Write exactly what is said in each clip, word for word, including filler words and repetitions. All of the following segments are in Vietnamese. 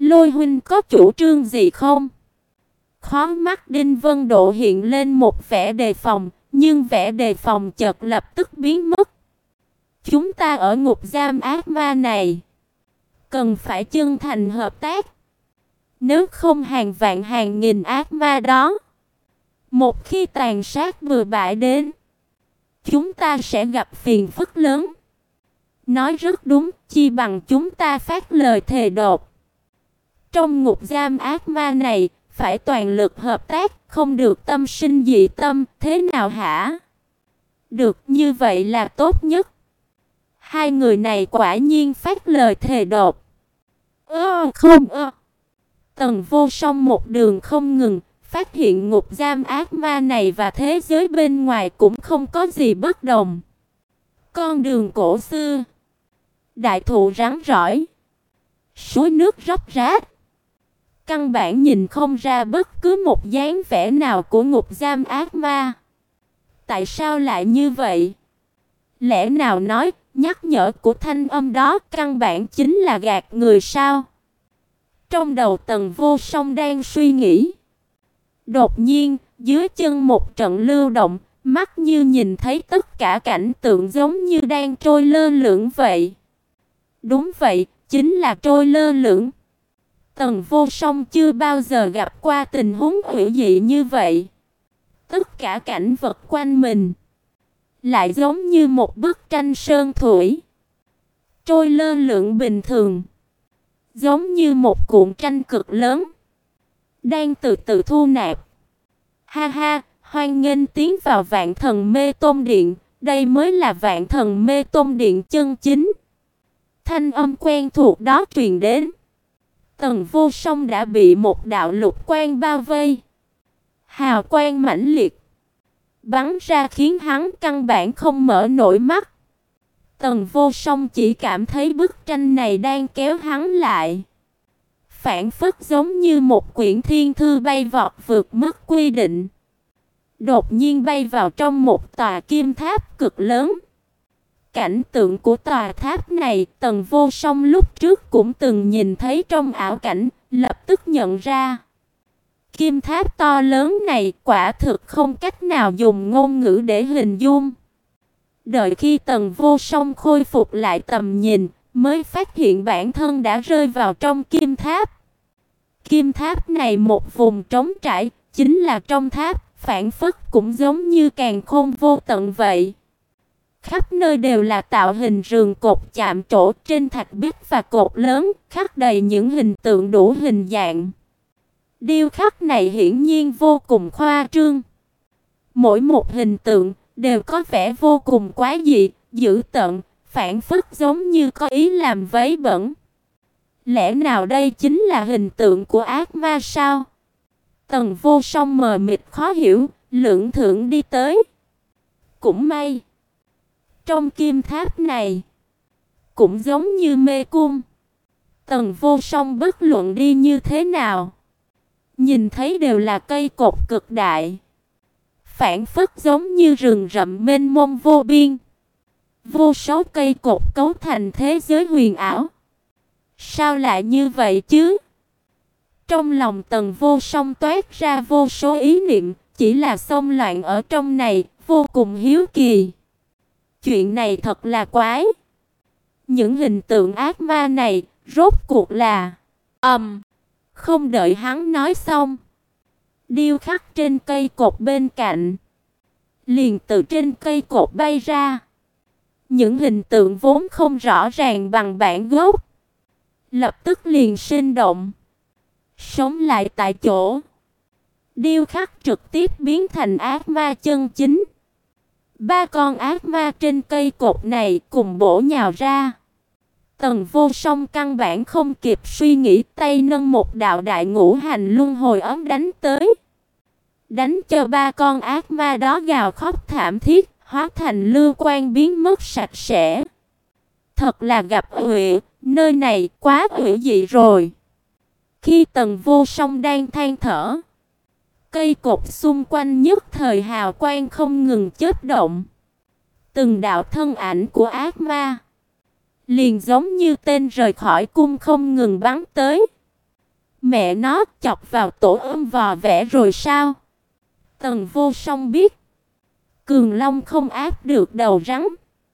Lôi huynh có chủ trương gì không? Khóe mắt Đinh Vân Độ hiện lên một vẻ đề phòng, nhưng vẻ đề phòng chợt lập tức biến mất. Chúng ta ở ngục giam ác ma này, cần phải chân thành hợp tác. Nếu không hàng vạn hàng nghìn ác ma đó, một khi tàn sát bừa bãi đến, chúng ta sẽ gặp phiền phức lớn. Nói rất đúng, chi bằng chúng ta phát lời thề độc. Trong ngục giam ác ma này, phải toàn lực hợp tác, không được tâm sinh dị tâm, thế nào hả? Được, như vậy là tốt nhất. Hai người này quả nhiên phát lời thề độc. Ơ không ơ. Tần Vô Song một đường không ngừng, phát hiện ngục giam ác ma này và thế giới bên ngoài cũng không có gì bất đồng. Con đường cổ xưa, đại thụ rắn rỏi, suối nước róc rách, căn bản nhìn không ra bất cứ một dáng vẻ nào của ngục giam ác ma. Tại sao lại như vậy? Lẽ nào nói nhắc nhở của thanh âm đó căn bản chính là gạt người sao? Trong đầu Tần Vô Song đang suy nghĩ. Đột nhiên, dưới chân một trận lưu động, mắt như nhìn thấy tất cả cảnh tượng giống như đang trôi lơ lửng vậy. Đúng vậy, chính là trôi lơ lửng. Tần Vô Song chưa bao giờ gặp qua tình huống hủy dị như vậy. Tất cả cảnh vật quanh mình lại giống như một bức tranh sơn thủy, trôi lơ lửng bình thường, giống như một cuộn tranh cực lớn đang từ từ thu nạp. Ha ha, hoan nghênh tiến vào Vạn Thần Mê Tôn Điện, đây mới là Vạn Thần Mê Tôn Điện chân chính. Thanh âm quen thuộc đó truyền đến. Tần Vô Song đã bị một đạo lục quang bao vây. Hào quang mãnh liệt bắn ra khiến hắn căn bản không mở nổi mắt. Tần Vô Song chỉ cảm thấy bức tranh này đang kéo hắn lại, phảng phất giống như một quyển thiên thư bay vọt vượt mức quy định, đột nhiên bay vào trong một tòa kim tháp cực lớn. Cảnh tượng của tòa tháp này, Tần Vô Song lúc trước cũng từng nhìn thấy trong ảo cảnh, lập tức nhận ra. Kim tháp to lớn này quả thực không cách nào dùng ngôn ngữ để hình dung. Đợi khi Tần Vô Song khôi phục lại tầm nhìn, mới phát hiện bản thân đã rơi vào trong kim tháp. Kim tháp này một vùng trống trải, chính là trong tháp, phảng phất cũng giống như càn khôn vô tận vậy. Khắp nơi đều là tạo hình rường cột chạm trổ trên thạch bích và cột lớn, khắc đầy những hình tượng đủ hình dạng. Điêu khắc này hiển nhiên vô cùng khoa trương. Mỗi một hình tượng đều có vẻ vô cùng quái dị, dữ tợn, phảng phất giống như có ý làm vấy bẩn. Lẽ nào đây chính là hình tượng của ác ma sao? Tần Vô Song mờ mịt khó hiểu, lưỡng thưởng đi tới. Cũng may, trong kim tháp này cũng giống như mê cung. Tần Vô Song bất luận đi như thế nào, nhìn thấy đều là cây cột cực đại, phảng phất giống như rừng rậm mênh mông vô biên. Vô số cây cột cấu thành thế giới huyền ảo. Sao lại như vậy chứ? Trong lòng Tần Vô Song toát ra vô số ý niệm, chỉ là xông loạn ở trong này, vô cùng hiếu kỳ. Chuyện này thật là quái. Những hình tượng ác ma này, rốt cuộc là... ầm, um, không đợi hắn nói xong, điêu khắc trên cây cột bên cạnh liền từ trên cây cột bay ra. Những hình tượng vốn không rõ ràng bằng bản gốc, lập tức liền sinh động, sống lại tại chỗ. Điêu khắc trực tiếp biến thành ác ma chân chính. Ba con ác ma trên cây cột này cùng bổ nhào ra. Tần Vô Song căn bản không kịp suy nghĩ, tay nâng một đạo đại ngũ hành luân hồi ấm đánh tới, đánh cho ba con ác ma đó gào khóc thảm thiết, hóa thành lưu quang biến mất sạch sẽ. Thật là gặp ủy, nơi này quá ủy dị rồi. Khi Tần Vô Song đang than thở, cây cột xung quanh nhất thời hào quang không ngừng chớp động. Từng đạo thân ảnh của ác ma liền giống như tên rời khỏi cung không ngừng bắn tới. Mẹ nó, chọc vào tổ ôm vò vẽ rồi sao? Tần Vô Song biết, Cường Long không áp được đầu rắn.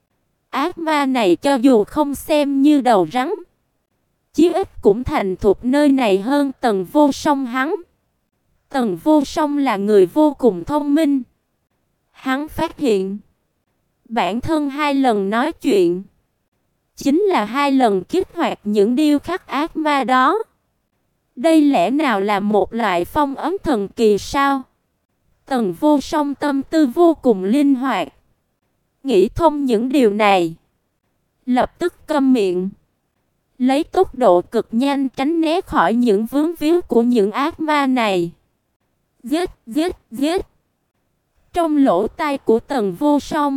Ác ma này cho dù không xem như đầu rắn, chí ít cũng thành thục nơi này hơn Tần Vô Song hắn. Tần Vô Song là người vô cùng thông minh. Hắn phát hiện, bản thân hai lần nói chuyện chính là hai lần kích hoạt những điêu khắc ác ma đó. Đây lẽ nào là một loại phong ấn thần kỳ sao? Tần Vô Song tâm tư vô cùng linh hoạt, nghĩ thông những điều này, lập tức câm miệng, lấy tốc độ cực nhanh tránh né khỏi những vướng víu của những ác ma này. Giết, giết, giết. Trong lỗ tai của Tần Vô Song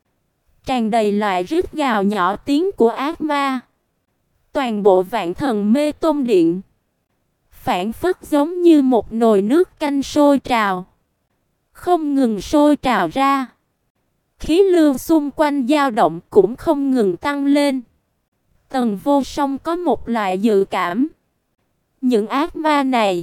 tràn đầy loại rít gào nhỏ tiếng của ác ma. Toàn bộ Vạn Thần Mê Tôn Điện phảng phất giống như một nồi nước canh sôi trào, không ngừng sôi trào ra. Khí lưu xung quanh dao động cũng không ngừng tăng lên. Tần Vô Song có một loại dự cảm, những ác ma này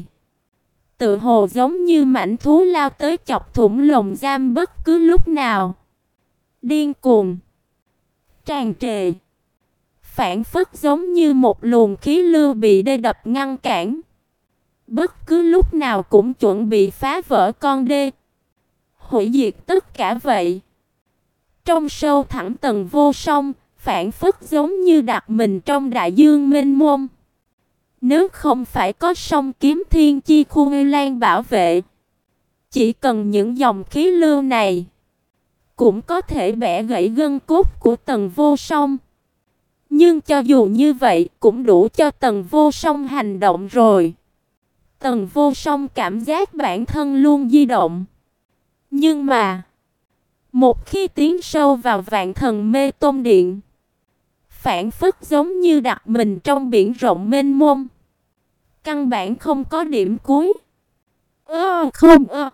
tự hồ giống như mãnh thú lao tới chọc thủng lồng giam bất cứ lúc nào. Điên cuồng, tràn trề, phảng phất giống như một luồng khí lưu bị đê đập ngăn cản, bất cứ lúc nào cũng chuẩn bị phá vỡ con đê, hủy diệt tất cả vậy. Trong sâu thẳm Tần Vô Song, phảng phất giống như đặt mình trong đại dương mênh mông. Nếu không phải có song kiếm thiên chi khu Ngư Lan bảo vệ, chỉ cần những dòng khí lưu này cũng có thể bẻ gãy gân cốt của Tần Vô Song. Nhưng cho dù như vậy cũng đủ cho Tần Vô Song hành động rồi. Tần Vô Song cảm giác bản thân luôn di động. Nhưng mà một khi tiến sâu vào Vạn Thần Mê Tôn Điện, phảng phất giống như đặt mình trong biển rộng mênh mông, căn bản không có điểm cuối. Ơ không ơ.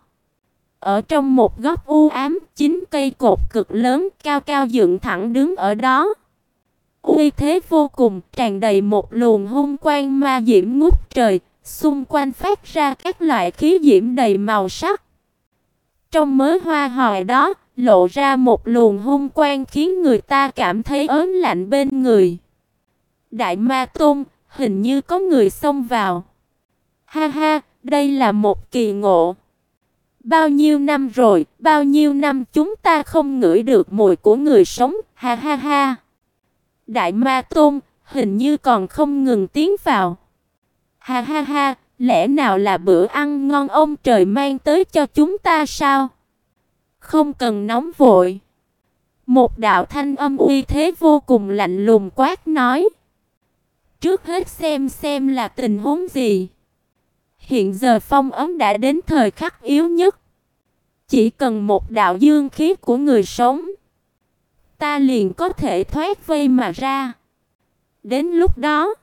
Ở trong một góc u ám, chín cây cột cực lớn cao cao dựng thẳng đứng ở đó. Uy thế vô cùng, tràn đầy một luồng hung quang ma diễm ngút trời, xung quanh phát ra các loại khí diễm đầy màu sắc. Trong mớ hoa hòe đó, lộ ra một luồng hung quang khiến người ta cảm thấy ớn lạnh bên người. Đại Ma Tôn, hình như có người xông vào. Ha ha, đây là một kỳ ngộ. Bao nhiêu năm rồi, bao nhiêu năm chúng ta không ngửi được mùi của người sống, ha ha ha. Đại Ma Tôn, hình như còn không ngừng tiến vào. Ha ha ha, lẽ nào là bữa ăn ngon ông trời mang tới cho chúng ta sao? Không cần nóng vội. Một đạo thanh âm uy thế vô cùng lạnh lùng quát nói. Trước hết xem xem là tình huống gì. Hiện giờ phong ấn đã đến thời khắc yếu nhất. Chỉ cần một đạo dương khí của người sống, ta liền có thể thoát vây mà ra. Đến lúc đó,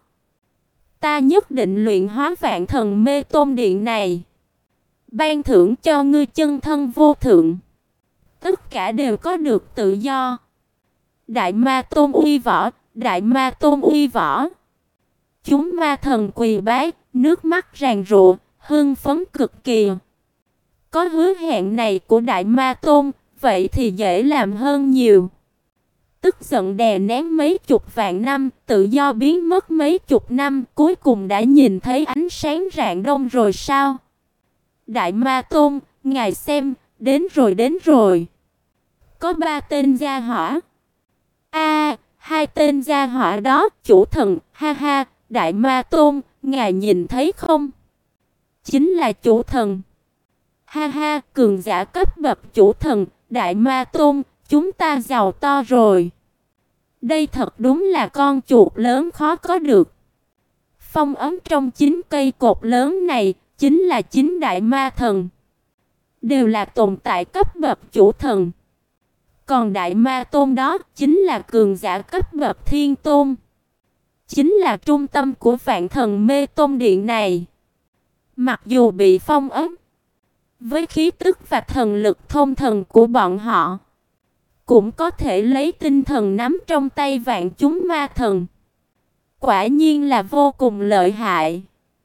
ta nhất định luyện hóa Vạn Thần Mê Tôn Điện này, ban thưởng cho ngươi chân thân vô thượng. Tất cả đều có được tự do. Đại Ma Tôn uy võ, Đại Ma Tôn uy võ. Chúng ma thần quỳ bái, nước mắt ràn rụa, hưng phấn cực kỳ. Có hứa hẹn này của Đại Ma Tôn, vậy thì dễ làm hơn nhiều. Tức giận đè nén mấy chục vạn năm, tự do biến mất mấy chục năm, cuối cùng đã nhìn thấy ánh sáng rạng đông rồi sao? Đại Ma Tôn, ngài xem, đến rồi đến rồi. Có ba tên gia hỏa. A, à, hai tên gia hỏa đó, chủ thần, ha ha, Đại Ma Tôn, ngài nhìn thấy không? Chính là chủ thần. Ha ha, cường giả cấp bậc chủ thần, Đại Ma Tôn, chúng ta giàu to rồi. Đây thật đúng là con chuột lớn khó có được. Phong ấn trong chín cây cột lớn này, chính là chín đại ma thần. Đều là tồn tại cấp bậc chủ thần. Còn Đại Ma Tôn đó, chính là cường giả cấp bậc thiên tôn. Chính là trung tâm của Vạn Thần Mê Tôn Điện này. Mặc dù bị phong ấn, với khí tức và thần lực thông thần của bọn họ, cũng có thể lấy tinh thần nắm trong tay vạn chúng ma thần. Quả nhiên là vô cùng lợi hại.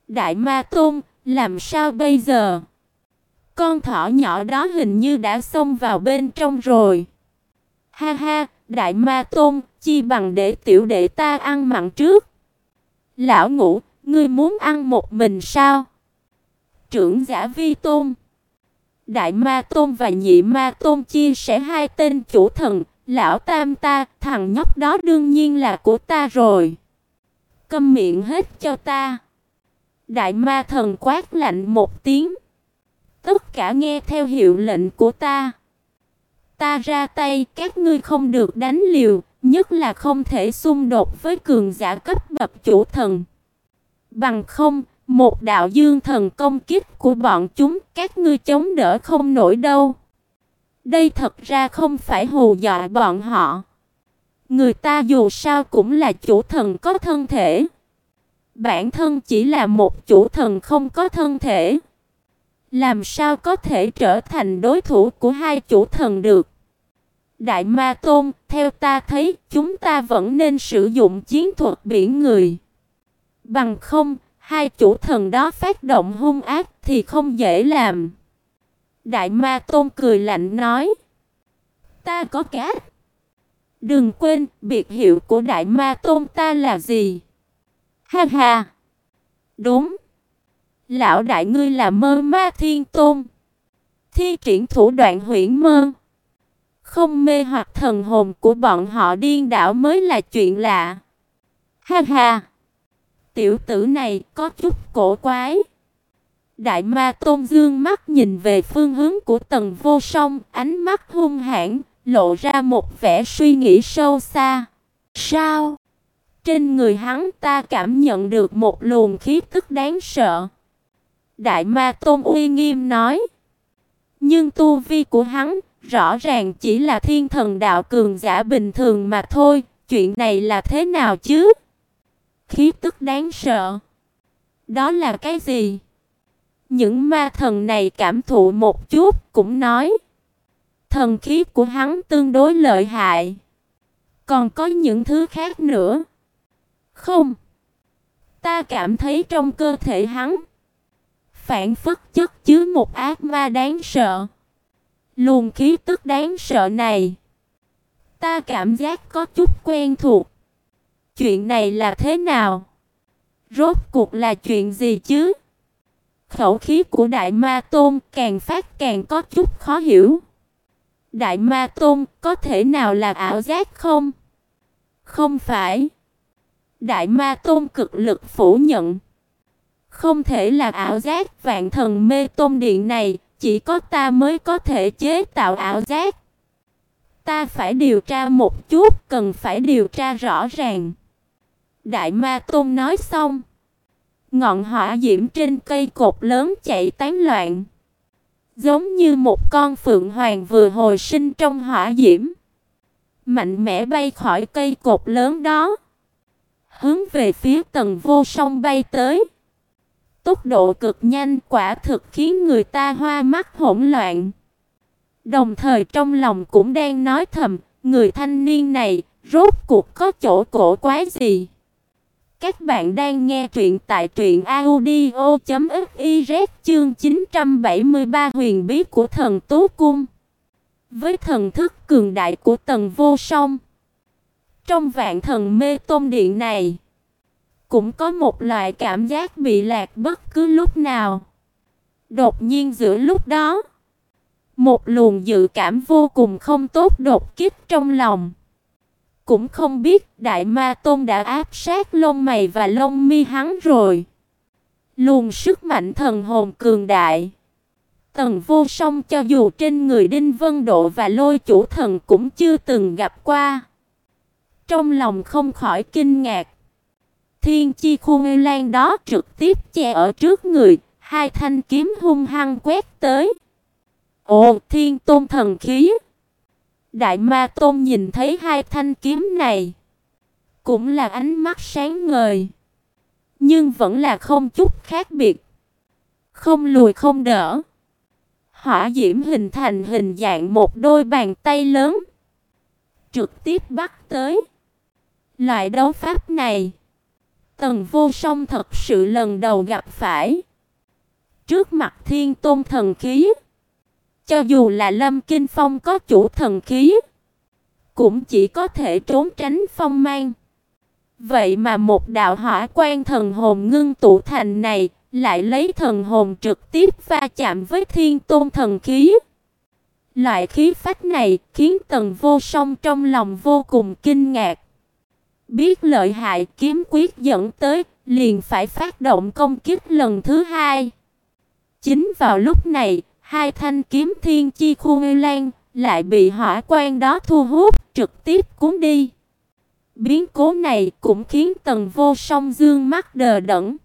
Đại Ma Tôn, làm sao bây giờ? Con thỏ nhỏ đó hình như đã xông vào bên trong rồi. Ha ha, Đại Ma Tôn, chi bằng để tiểu đệ ta ăn mặn trước. Lão Ngũ, ngươi muốn ăn một mình sao? Trưởng giả Vi Tôn. Đại Ma Tôn và Nhị Ma Tôn chia sẻ hai tên chủ thần, lão tam ta, thằng nhóc đó đương nhiên là của ta rồi. Câm miệng hết cho ta. Đại Ma Thần quát lạnh một tiếng. Tất cả nghe theo hiệu lệnh của ta. Ta ra tay, các ngươi không được đánh liều, nhất là không thể xung đột với cường giả cấp bậc chủ thần. Bằng không, một đạo dương thần công kích của bọn chúng, các ngươi chống đỡ không nổi đâu. Đây thật ra không phải hù dọa bọn họ. Người ta dù sao cũng là chủ thần có thân thể. Bản thân chỉ là một chủ thần không có thân thể. Làm sao có thể trở thành đối thủ của hai chủ thần được? Đại Ma Tôn, theo ta thấy, chúng ta vẫn nên sử dụng chiến thuật biển người. Bằng không, hai chủ thần đó phát động hung ác thì không dễ làm. Đại Ma Tôn cười lạnh nói. Ta có cát. Đừng quên, biệt hiệu của Đại Ma Tôn ta là gì? Ha ha. Đúng. Lão đại ngươi là Mơ Ma Thiên Tôn. Thi triển thủ đoạn huyễn mơ. Không mê hoặc thần hồn của bọn họ điên đảo mới là chuyện lạ. Ha ha. Tiểu tử này có chút cổ quái. Đại Ma Tôn dương mắt nhìn về phương hướng của Tần Vô Song, ánh mắt hung hãn, lộ ra một vẻ suy nghĩ sâu xa. Sao? Trên người hắn ta cảm nhận được một luồng khí tức đáng sợ. Đại Ma Tôn uy nghiêm nói. Nhưng tu vi của hắn rõ ràng chỉ là thiên thần đạo cường giả bình thường mà thôi. Chuyện này là thế nào chứ? Khí tức đáng sợ. Đó là cái gì? Những ma thần này cảm thụ một chút cũng nói. Thần khí của hắn tương đối lợi hại. Còn có những thứ khác nữa. Không. Ta cảm thấy trong cơ thể hắn phảng phất chất chứa một ác ma đáng sợ. Luồng khí tức đáng sợ này, ta cảm giác có chút quen thuộc. Chuyện này là thế nào? Rốt cuộc là chuyện gì chứ? Khẩu khí của Đại Ma Tôn càng phát càng có chút khó hiểu. Đại Ma Tôn, có thể nào là ảo giác không? Không phải. Đại Ma Tôn cực lực phủ nhận. Không thể là ảo giác, Vạn Thần Mê Tôn Điện này chỉ có ta mới có thể chế tạo ảo giác. Ta phải điều tra một chút, cần phải điều tra rõ ràng. Đại Ma Tôn nói xong, ngọn hỏa diễm trên cây cột lớn chạy tán loạn, giống như một con phượng hoàng vừa hồi sinh trong hỏa diễm, mạnh mẽ bay khỏi cây cột lớn đó, hướng về phía Tần Vô Song bay tới. Tốc độ cực nhanh quả thực khiến người ta hoa mắt hỗn loạn. Đồng thời trong lòng cũng đang nói thầm, người thanh niên này rốt cuộc có chỗ cổ quái gì? Các bạn đang nghe truyện tại truyện audio chấm fiz chương chín trăm bảy mươi ba huyền bí của thần Tú Cung. Với thần thức cường đại của Tần Vô Song, trong Vạn Thần Mê Tôn Điện này cũng có một loại cảm giác bị lạc bất cứ lúc nào. Đột nhiên giữa lúc đó, một luồng dự cảm vô cùng không tốt đột kích trong lòng. Cũng không biết Đại Ma Tôn đã áp sát lông mày và lông mi hắn rồi. Luồng sức mạnh thần hồn cường đại, Tần Vô Song cho dù trên người Đinh Vân Độ và Lôi Chủ Thần cũng chưa từng gặp qua. Trong lòng không khỏi kinh ngạc. Thiên chi khung lan đó trực tiếp che ở trước người, hai thanh kiếm hung hăng quét tới. Ồ, Thiên Tôn thần khí! Đại Ma Tôn nhìn thấy hai thanh kiếm này, cũng là ánh mắt sáng ngời, nhưng vẫn là không chút khác biệt, không lùi không đỡ. Hỏa diễm hình thành hình dạng một đôi bàn tay lớn, trực tiếp bắt tới. Loại đấu pháp này Tần Vô Song thật sự lần đầu gặp phải. Trước mặt Thiên Tôn thần khí, cho dù là Lâm Kinh Phong có chủ thần khí, cũng chỉ có thể trốn tránh phong mang. Vậy mà một đạo hỏa quan thần hồn ngưng tụ thành này lại lấy thần hồn trực tiếp va chạm với Thiên Tôn thần khí. Loại khí phách này khiến Tần Vô Song trong lòng vô cùng kinh ngạc. Biết lợi hại kiếm quyết dẫn tới, liền phải phát động công kích lần thứ hai. Chính vào lúc này, hai thanh kiếm thiên chi khu lan lại bị hỏa quan đó thu hút, trực tiếp cuốn đi. Biến cố này cũng khiến Tần Vô Song dương mắt đờ đẫn.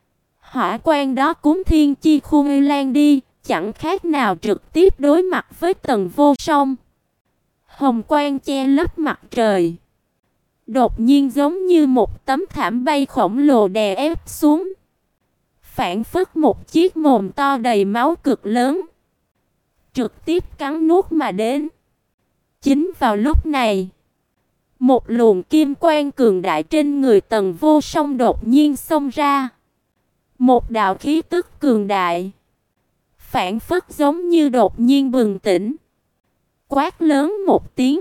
Hỏa quan đó cuốn thiên chi khu lan đi, chẳng khác nào trực tiếp đối mặt với Tần Vô Song. Hồng quang che lấp mặt trời, đột nhiên giống như một tấm thảm bay khổng lồ đè ép xuống, phảng phất một chiếc mồm to đầy máu cực lớn, trực tiếp cắn nuốt mà đến. Chính vào lúc này, một luồng kim quang cường đại trên người Tần Vô Song đột nhiên xông ra. Một đạo khí tức cường đại, phảng phất giống như đột nhiên bừng tỉnh, quát lớn một tiếng: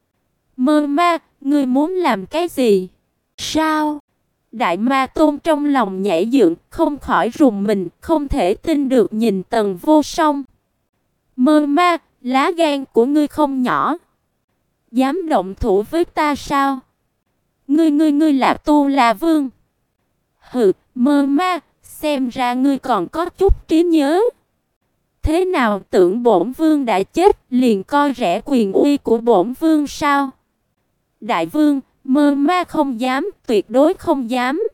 "Mơ ma, ngươi muốn làm cái gì?" "Sao?" Đại Ma Tôn trong lòng nhảy dựng, không khỏi rùng mình, không thể tin được nhìn Tần Vô Song. "Mơ ma, lá gan của ngươi không nhỏ, dám động thủ với ta sao? Ngươi ngươi ngươi là Tu La Vương?" "Hừ, Mơ ma, xem ra ngươi còn có chút trí nhớ. Thế nào, tưởng bổn vương đã chết liền coi rẻ quyền uy của bổn vương sao?" "Đại vương, Mơ ma không dám, tuyệt đối không dám.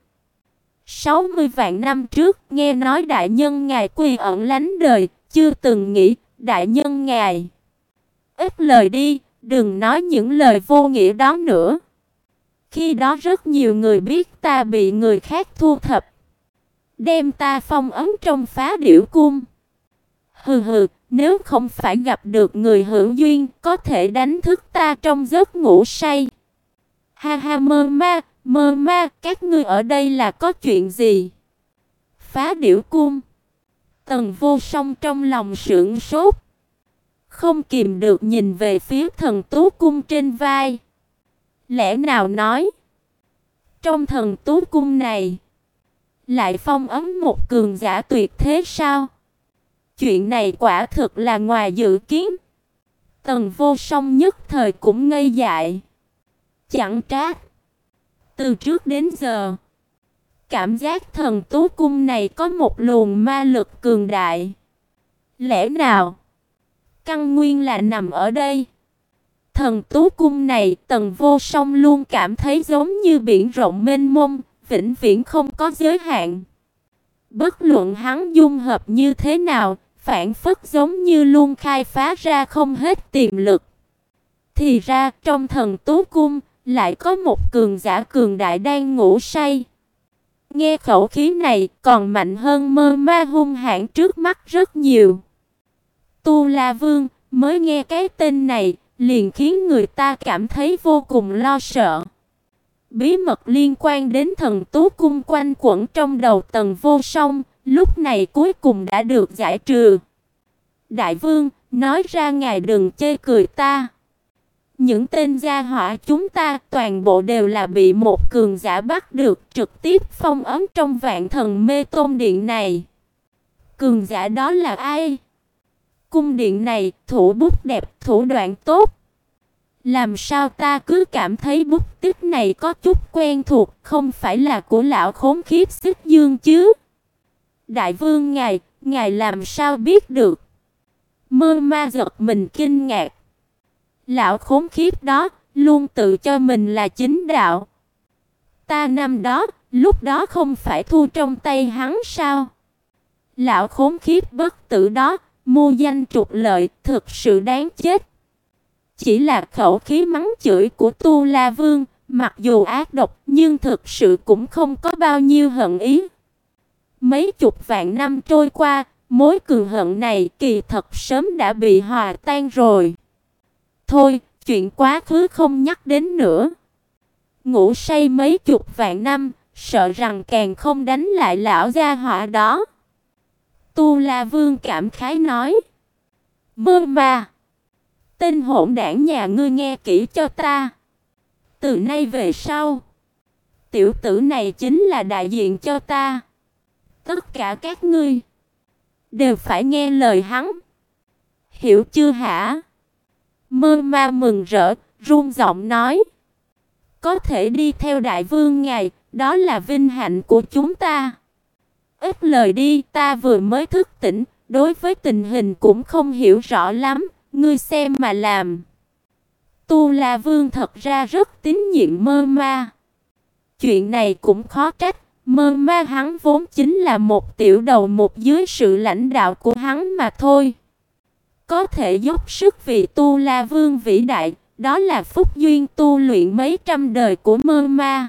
sáu mươi vạn năm trước, nghe nói đại nhân ngài quy ẩn lánh đời, chưa từng nghĩ, đại nhân ngài..." "Ít lời đi, đừng nói những lời vô nghĩa đó nữa. Khi đó rất nhiều người biết ta bị người khác thu thập, đem ta phong ấn trong Phá Điểu Cung. Hừ hừ, nếu không phải gặp được người hữu duyên, có thể đánh thức ta trong giấc ngủ say." "Ha ha, Mơ ma, Mơ ma, các ngươi ở đây là có chuyện gì?" "Phá Điểu Cung." Tần Vô Song trong lòng sửng sốt, không kìm được nhìn về phía Thần Tú Cung trên vai. Lẽ nào nói, trong Thần Tú Cung này lại phong ấn một cường giả tuyệt thế sao? Chuyện này quả thực là ngoài dự kiến. Tần Vô Song nhất thời cũng ngây dại. Chẳng trách, từ trước đến giờ, cảm giác Thần Tú Cung này có một luồng ma lực cường đại. Lẽ nào căn nguyên là nằm ở đây? Thần Tú Cung này, Tần Vô Song luôn cảm thấy giống như biển rộng mênh mông, vĩnh viễn không có giới hạn. Bất luận hắn dung hợp như thế nào, phản phất giống như luôn khai phá ra không hết tiềm lực. Thì ra trong Thần Tú Cung lại có một cường giả cường đại đang ngủ say. Nghe khẩu khí này còn mạnh hơn Mơ ma hung hãn trước mắt rất nhiều. Tu La Vương, mới nghe cái tên này liền khiến người ta cảm thấy vô cùng lo sợ. Bí mật liên quan đến Thần Tú Cung quanh quẩn trong đầu Tần Vô Song, lúc này cuối cùng đã được giải trừ. "Đại vương, nói ra ngài đừng chê cười ta. Những tên gia hỏa chúng ta toàn bộ đều là bị một cường giả bắt được, trực tiếp phong ấn trong Vạn Thần Mê Tôn Điện này. Cường giả đó là ai? Cung điện này, thủ bút đẹp, thủ đoạn tốt. Làm sao ta cứ cảm thấy bút tích này có chút quen thuộc, không phải là của lão khốn khiếp Xích Dương chứ?" "Đại vương ngài, ngài làm sao biết được?" Mơ ma giật mình kinh ngạc. Lão khốn khiếp đó, luôn tự cho mình là chính đạo. Ta năm đó, lúc đó không phải thu trong tay hắn sao? Lão khốn khiếp bất tử đó, mua danh trục lợi, thực sự đáng chết. Chỉ là khẩu khí mắng chửi của Tu La Vương, mặc dù ác độc nhưng thực sự cũng không có bao nhiêu hận ý. Mấy chục vạn năm trôi qua, mối cừu hận này kỳ thật sớm đã bị hòa tan rồi. Thôi, chuyện quá khứ không nhắc đến nữa. Ngủ say mấy chục vạn năm, sợ rằng càng không đánh lại lão gia họa đó. Tu La Vương cảm khái nói: Mơ ma, tên hỗn đản nhà ngươi nghe kỹ cho ta. Từ nay về sau, tiểu tử này chính là đại diện cho ta. Tất cả các ngươi đều phải nghe lời hắn. Hiểu chưa hả? Mơ ma mừng rỡ, run giọng nói: Có thể đi theo đại vương ngài, đó là vinh hạnh của chúng ta. Ít lời đi, ta vừa mới thức tỉnh, đối với tình hình cũng không hiểu rõ lắm, ngươi xem mà làm. Tu La Vương thật ra rất tín nhiệm Mơ ma. Chuyện này cũng khó trách, Mơ ma hắn vốn chính là một tiểu đầu mục dưới sự lãnh đạo của hắn mà thôi. Có thể dốc sức vì Tu La Vương vĩ đại, đó là phúc duyên tu luyện mấy trăm đời của Mơ ma.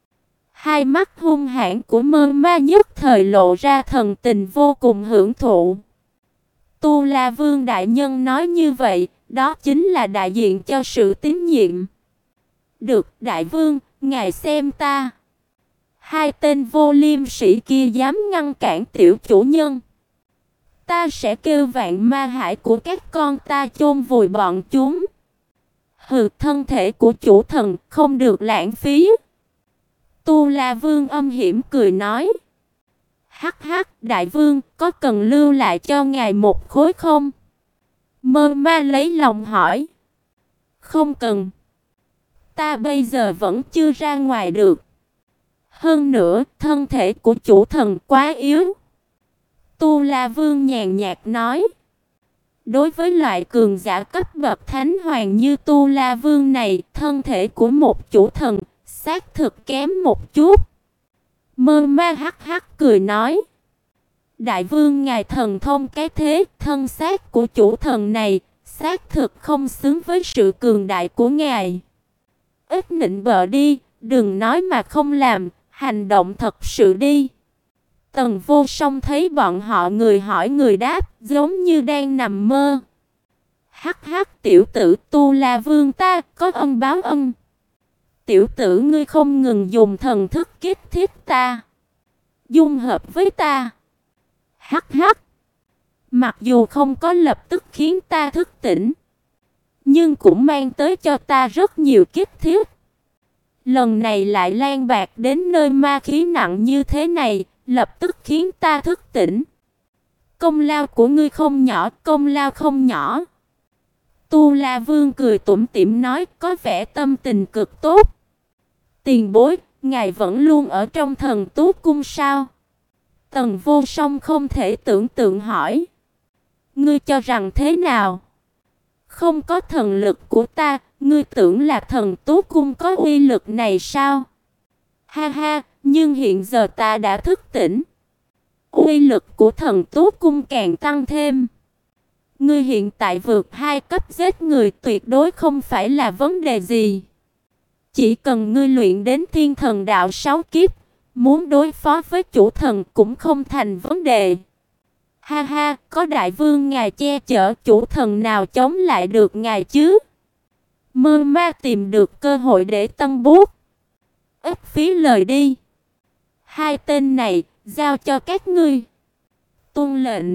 Hai mắt hung hãn của Mơ ma nhất thời lộ ra thần tình vô cùng hưởng thụ. Tu La Vương đại nhân nói như vậy, đó chính là đại diện cho sự tín nhiệm. Được, đại vương, ngài xem ta. Hai tên vô liêm sĩ kia dám ngăn cản tiểu chủ nhân, ta sẽ kêu vạn ma hải của các con ta chôn vùi bọn chúng. Hừ, thân thể của chủ thần không được lãng phí. Tu La Vương âm hiểm cười nói: Hắc hắc, đại vương, có cần lưu lại cho ngài một khối không? Mơ ma lấy lòng hỏi: Không cần. Ta bây giờ vẫn chưa ra ngoài được. Hơn nữa, thân thể của chủ thần quá yếu. Tu La Vương nhàn nhạt nói: Đối với loại cường giả cấp bậc thánh hoàng như Tu La Vương này, thân thể của một chủ thần xác thực kém một chút. Mơ ma hắc hắc cười nói: Đại vương ngài thần thông cái thế, thân xác của chủ thần này xác thực không xứng với sự cường đại của ngài. Ít nịnh bợ đi, đừng nói mà không làm, hành động thật sự đi. Tần Vô Song thấy bọn họ người hỏi người đáp, giống như đang nằm mơ. Hắc hắc, tiểu tử, Tu La Vương ta có ân báo ân. Tiểu tử ngươi không ngừng dùng thần thức kích thích ta, dung hợp với ta. Hắc hắc, mặc dù không có lập tức khiến ta thức tỉnh, nhưng cũng mang tới cho ta rất nhiều kích thích. Lần này lại lan bạc đến nơi ma khí nặng như thế này, lập tức khiến ta thức tỉnh. Công lao của ngươi không nhỏ, công lao không nhỏ. Tu La Vương cười tủm tỉm nói, có vẻ tâm tình cực tốt. Tiền bối, ngài vẫn luôn ở trong Thần Tú Cung sao? Tần Vô Song không thể tưởng tượng hỏi. Ngươi cho rằng thế nào? Không có thần lực của ta, ngươi tưởng là Thần Tú Cung có uy lực này sao? Ha ha, nhưng hiện giờ ta đã thức tỉnh. Uy lực của Thần Tú Cung càng tăng thêm. Ngươi hiện tại vượt hai cấp giết người tuyệt đối không phải là vấn đề gì. Chỉ cần ngươi luyện đến Thiên Thần Đạo sáu kiếp, muốn đối phó với chủ thần cũng không thành vấn đề. Ha ha, có đại vương ngài che chở, chủ thần nào chống lại được ngài chứ? Mơ ma tìm được cơ hội để tân bút. Ít phí lời đi. Hai tên này, giao cho các ngươi. Tuân lệnh.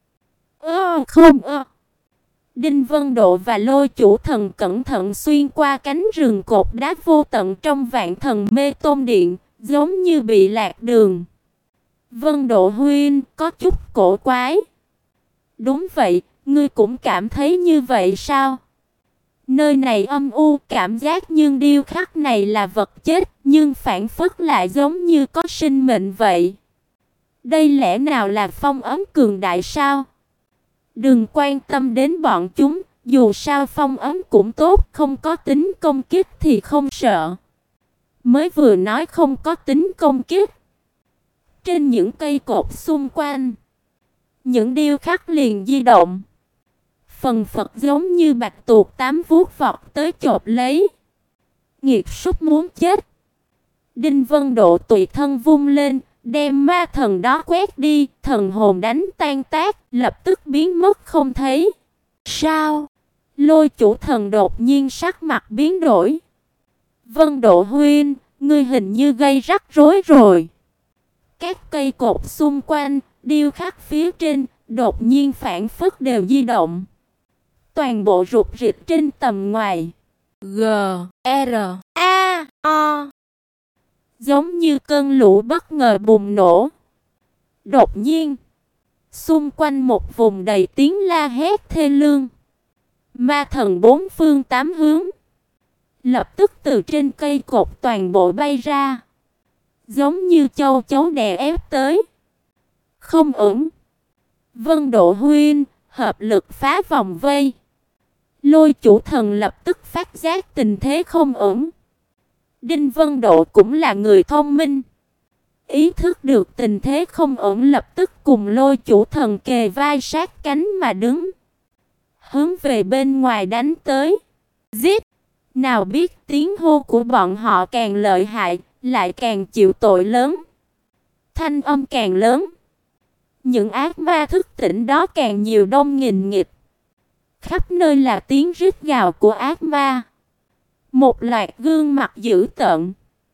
Ơ không ơ. Đinh Vân Độ và Lôi Chủ Thần cẩn thận xuyên qua cánh rừng cột đá vô tận trong Vạn Thần Mê Tôn Điện, giống như bị lạc đường. Vân Độ huynh, có chút cổ quái. Đúng vậy, ngươi cũng cảm thấy như vậy sao? Nơi này âm u, cảm giác như điêu khắc này là vật chết, nhưng phản phất lại giống như có sinh mệnh vậy. Đây lẽ nào là phong ấn cường đại sao? Đừng quan tâm đến bọn chúng, dù sao phong ấn cũng tốt, không có tính công kích thì không sợ. Mới vừa nói không có tính công kích. Trên những cây cột xung quanh, những điêu khắc liền di động. Phần phật giống như bạch tuộc tám vuốt vọt tới chộp lấy. Nghiệt súc muốn chết. Đinh Vân Độ tùy thân vung lên, đem ma thần đó quét đi, thần hồn đánh tan tác, lập tức biến mất không thấy. Sao? Lôi Chủ Thần đột nhiên sắc mặt biến đổi. Vân Độ huynh, ngươi hình như gây rắc rối rồi. Các cây cột xung quanh, điêu khắc phía trên, đột nhiên phảng phất đều di động. Toàn bộ rụt rịch trên tầm ngoài. G, R, A, O. Giống như cơn lũ bất ngờ bùng nổ. Đột nhiên, xung quanh một vùng đầy tiếng la hét thê lương. Ma thần bốn phương tám hướng lập tức từ trên cây cột toàn bộ bay ra, giống như châu chấu đè ép tới. Không ổn. Vân Độ Huynh hợp lực phá vòng vây. Lôi chủ thần lập tức phát giác tình thế không ổn. Đinh Vân Độ cũng là người thông minh, ý thức được tình thế không ổn, lập tức cùng lôi chủ thần kề vai sát cánh mà đứng, hướng về bên ngoài đánh tới. Giết! Nào biết tiếng hô của bọn họ càng lợi hại, lại càng chịu tội lớn. Thanh âm càng lớn, những ác ma thức tỉnh đó càng nhiều đông nghìn nghịt. Khắp nơi là tiếng rít gào của ác ma. Một loạt gương mặt dữ tợn.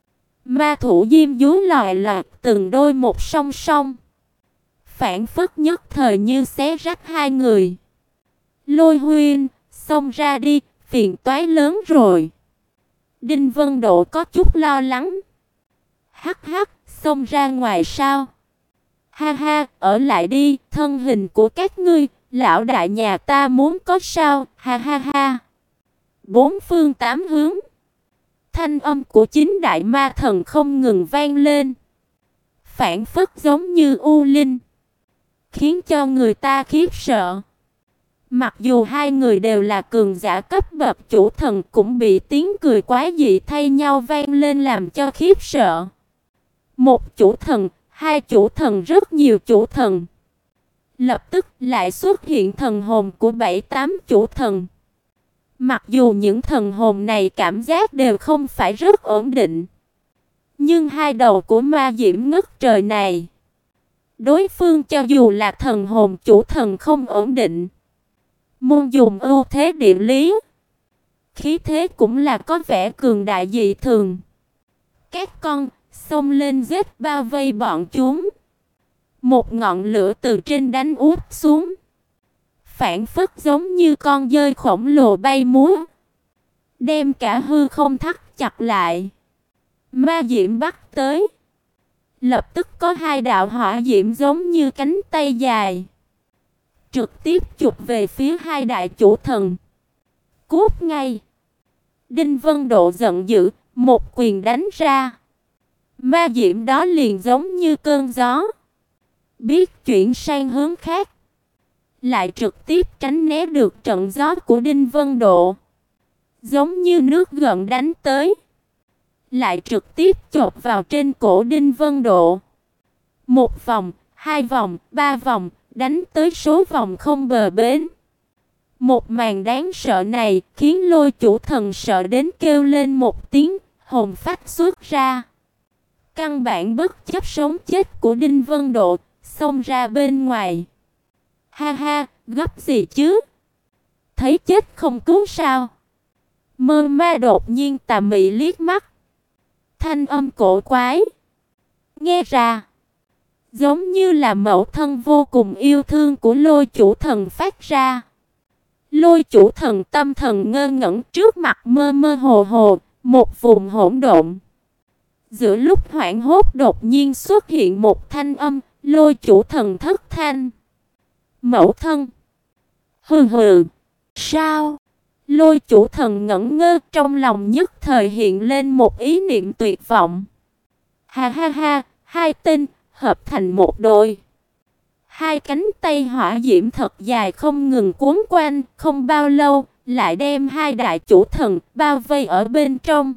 Ma thủ diêm dúa lòi loạt từng đôi một song song, phảng phất nhất thời như xé rách hai người. Lôi Huynh, xông ra đi, phiền toái lớn rồi. Đinh Vân Độ có chút lo lắng. Hắc hắc, xông ra ngoài sao? Ha ha, ở lại đi, thân hình của các ngươi, lão đại nhà ta muốn có sao? Ha ha ha. Bốn phương tám hướng, thanh âm của chính đại ma thần không ngừng vang lên, phảng phất giống như u linh, khiến cho người ta khiếp sợ. Mặc dù hai người đều là cường giả cấp bậc chủ thần, cũng bị tiếng cười quái dị thay nhau vang lên làm cho khiếp sợ. Một chủ thần, hai chủ thần, rất nhiều chủ thần. Lập tức lại xuất hiện thần hồn của bảy tám chủ thần. Mặc dù những thần hồn này cảm giác đều không phải rất ổn định, nhưng hai đầu của ma diễm ngất trời này, đối phương cho dù là thần hồn chủ thần không ổn định, môn dùng ưu thế địa lý, khí thế cũng là có vẻ cường đại dị thường. Các con xông lên giết bao vây bọn chúng. Một ngọn lửa từ trên đánh úp xuống, phảng phất giống như con dơi khổng lồ bay múa, đem cả hư không thắt chặt lại. Ma diễm bắt tới, lập tức có hai đạo hỏa diễm giống như cánh tay dài, trực tiếp chụp về phía hai đại chủ thần. Cút ngay! Đinh Vân Độ giận dữ, một quyền đánh ra. Ma diễm đó liền giống như cơn gió, biết chuyển sang hướng khác, lại trực tiếp tránh né được trận gió của Đinh Vân Độ. Giống như nước gợn đánh tới, lại trực tiếp chộp vào trên cổ Đinh Vân Độ. Một vòng, hai vòng, ba vòng, đánh tới số vòng không bờ bến. Một màn đáng sợ này khiến lôi chủ thần sợ đến kêu lên một tiếng, hồn phách xuất ra. Căn bản bất chấp sống chết của Đinh Vân Độ, xông ra bên ngoài. Ha ha, gấp gì chứ? Thấy chết không cứu sao? Mơ ma đột nhiên tà mị liếc mắt. Thanh âm cổ quái, nghe ra giống như là mẫu thân vô cùng yêu thương của lôi chủ thần phát ra. Lôi chủ thần tâm thần ngơ ngẩn, trước mặt mơ mơ hồ hồ, một vùng hỗn độn. Giữa lúc hoảng hốt đột nhiên xuất hiện một thanh âm, lôi chủ thần thất thanh. Mẫu thân. Hừ hừ. Sao? Lôi chủ thần ngẩn ngơ, trong lòng nhất thời hiện lên một ý niệm tuyệt vọng. Ha ha ha, hai tên hợp thành một đôi. Hai cánh tay hỏa diễm thật dài không ngừng cuốn quanh, không bao lâu lại đem hai đại chủ thần bao vây ở bên trong.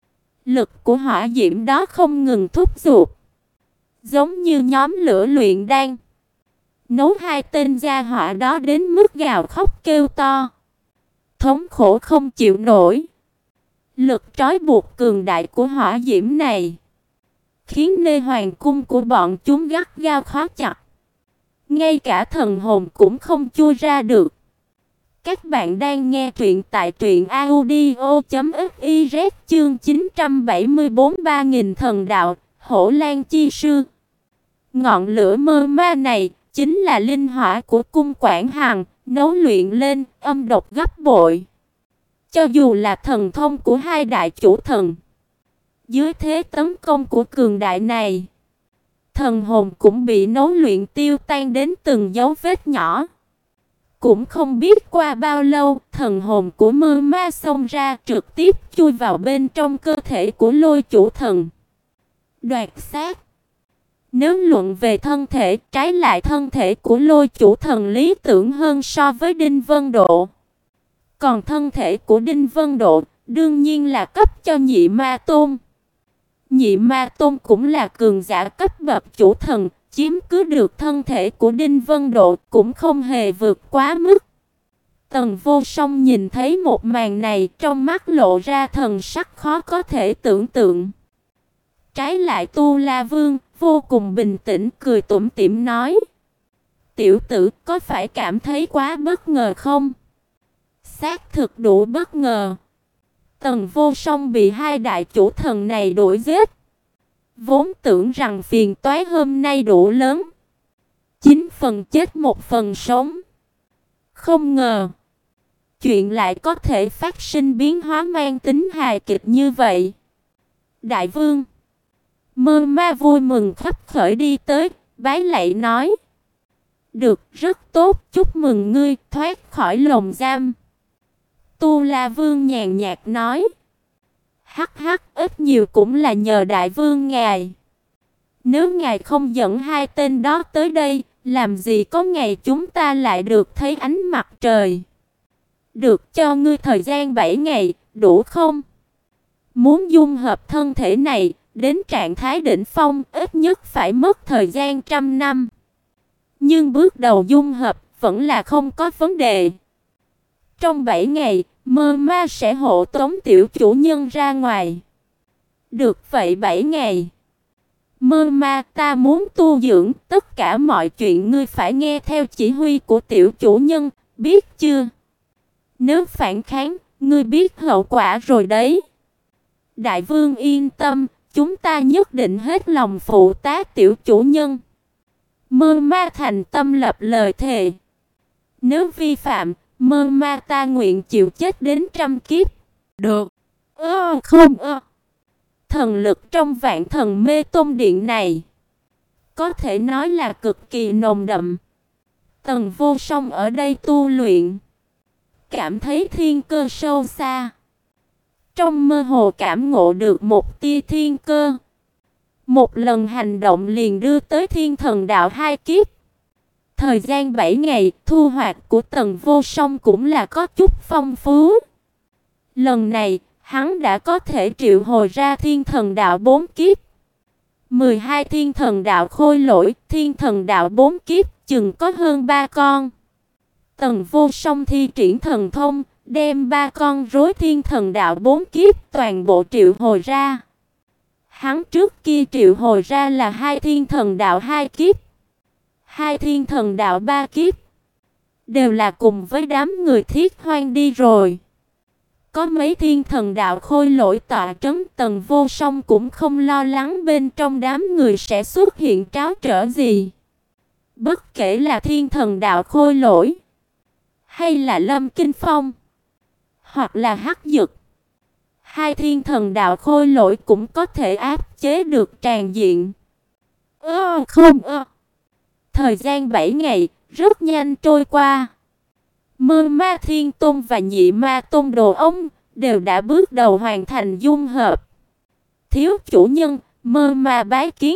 Lực của hỏa diễm đó không ngừng thúc giục, giống như nhóm lửa luyện đan, nấu hai tên gia hỏa đó đến mức gào khóc kêu to, thống khổ không chịu nổi. Lực trói buộc cường đại của hỏa diễm này khiến nê hoàng cung của bọn chúng gắt gao khóa chặt, ngay cả thần hồn cũng không chui ra được. Các bạn đang nghe truyện tại truyện audio chấm fiz chương chín trăm bảy mươi bốn ba nghìn thần đạo, Hổ Lan chi sư. Ngọn lửa mơ ma này chính là linh hỏa của cung Quản Hằng, nấu luyện lên âm độc gấp bội. Cho dù là thần thông của hai đại chủ thần, dưới thế tấn công của cường đại này, thần hồn cũng bị nấu luyện tiêu tan đến từng dấu vết nhỏ. Cũng không biết qua bao lâu, thần hồn của mơ ma xông ra trực tiếp chui vào bên trong cơ thể của Lôi chủ thần. Đoạt xác. Nếu luận về thân thể, trái lại thân thể của Lôi chủ thần lý tưởng hơn so với Đinh Vân Độ. Còn thân thể của Đinh Vân Độ đương nhiên là cấp cho Nhị Ma Tôn. Nhị Ma Tôn cũng là cường giả cấp bậc chủ thần, chiếm cứ được thân thể của Đinh Vân Độ cũng không hề vượt quá mức. Tần Vô Song nhìn thấy một màn này, trong mắt lộ ra thần sắc khó có thể tưởng tượng. Trái lại Tu La Vương vô cùng bình tĩnh cười tủm tỉm nói: "Tiểu tử, có phải cảm thấy quá bất ngờ không?" Xác thực đủ bất ngờ. Tần Vô Song bị hai đại chủ thần này đuổi giết, vốn tưởng rằng phiền toái hôm nay đủ lớn, chín phần chết một phần sống. Không ngờ chuyện lại có thể phát sinh biến hóa mang tính hài kịch như vậy. Đại vương. Mơ ma vui mừng khắp khởi đi tới, bái lạy nói: "Được, rất tốt, chúc mừng ngươi thoát khỏi lồng giam." Tu La Vương nhàn nhạt nói: "Hắc hắc, ít nhiều cũng là nhờ đại vương ngài. Nếu ngài không dẫn hai tên đó tới đây, làm gì có ngày chúng ta lại được thấy ánh mặt trời. Được, cho ngươi thời gian bảy ngày, đủ không? Muốn dung hợp thân thể này đến trạng thái đỉnh phong, ít nhất phải mất thời gian trăm năm. Nhưng bước đầu dung hợp vẫn là không có vấn đề. Trong bảy ngày, mơ ma sẽ hộ tống tiểu chủ nhân ra ngoài." "Được vậy bảy ngày. Mơ ma, ta muốn tu dưỡng, tất cả mọi chuyện ngươi phải nghe theo chỉ huy của tiểu chủ nhân, biết chưa? Nếu phản kháng, ngươi biết hậu quả rồi đấy." "Đại vương yên tâm, chúng ta nhất định hết lòng phụ tá tiểu chủ nhân." Mơ ma thành tâm lập lời thề: "Nếu vi phạm, mơ ma ta nguyện chịu chết đến trăm kiếp." "Được." "Ơ không ơ." Thần lực trong Vạn Thần Mê Tôn Điện này có thể nói là cực kỳ nồng đậm. Tần Vô Song ở đây tu luyện, cảm thấy thiên cơ sâu xa. Trong mơ hồ cảm ngộ được một tia thiên cơ. Một lần hành động liền đưa tới thiên thần đạo hai kiếp. Thời gian bảy ngày, thu hoạch của Tần Vô Song cũng là có chút phong phú. Lần này, hắn đã có thể triệu hồi ra thiên thần đạo bốn kiếp. mười hai thiên thần đạo khôi lỗi, thiên thần đạo bốn kiếp, chừng có hơn ba con. Tần Vô Song thi triển thần thông, đem ba con rối thiên thần đạo bốn kiếp toàn bộ triệu hồi ra. Hắn trước kia triệu hồi ra là hai thiên thần đạo hai kiếp, hai thiên thần đạo ba kiếp, đều là cùng với đám người Thiết Hoang đi rồi. Có mấy thiên thần đạo khôi lỗi tọa trấn, Tần Vô Song cũng không lo lắng bên trong đám người sẽ xuất hiện tráo trở gì. Bất kể là thiên thần đạo khôi lỗi, hay là Lâm Kinh Phong, hoặc là Hắc Dực, hai thiên thần đạo khôi lỗi cũng có thể áp chế được tràn diện. Ơ không ơ. Thời gian bảy ngày rất nhanh trôi qua. Mơ Ma Thiên Tôn và Nhị Ma Tôn Đồ Ông đều đã bước đầu hoàn thành dung hợp. "Thiếu chủ nhân, Mơ Ma bái kiến.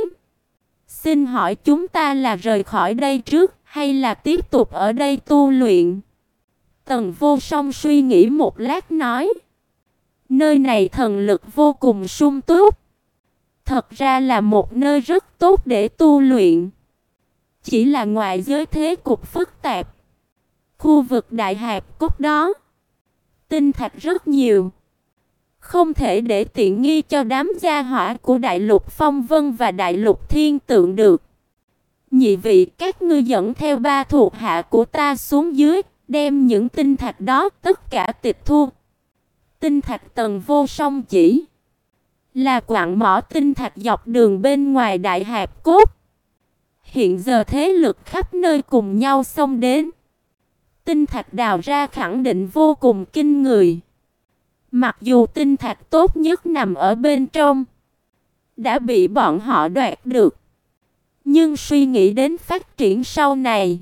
Xin hỏi chúng ta là rời khỏi đây trước hay là tiếp tục ở đây tu luyện?" Tần Vô Song suy nghĩ một lát nói: "Nơi này thần lực vô cùng sung túc. Thật ra là một nơi rất tốt để tu luyện. Chỉ là ngoại giới thế cục phức tạp. Khu vực Đại Hạp Cốc đó, tinh thạch rất nhiều. Không thể để tiện nghi cho đám gia hỏa của Đại Lục Phong Vân và Đại Lục Thiên Tượng được. Nhị vị, các ngươi dẫn theo ba thuộc hạ của ta xuống dưới, đem những tinh thạch đó tất cả tịch thu. Tinh thạch Tần Vô Song chỉ là quặng mỏ tinh thạch dọc đường bên ngoài Đại Hạp Cốt. Hiện giờ thế lực khắp nơi cùng nhau xông đến. Tinh thạch đào ra khẳng định vô cùng kinh người. Mặc dù tinh thạch tốt nhất nằm ở bên trong đã bị bọn họ đoạt được, nhưng suy nghĩ đến phát triển sau này,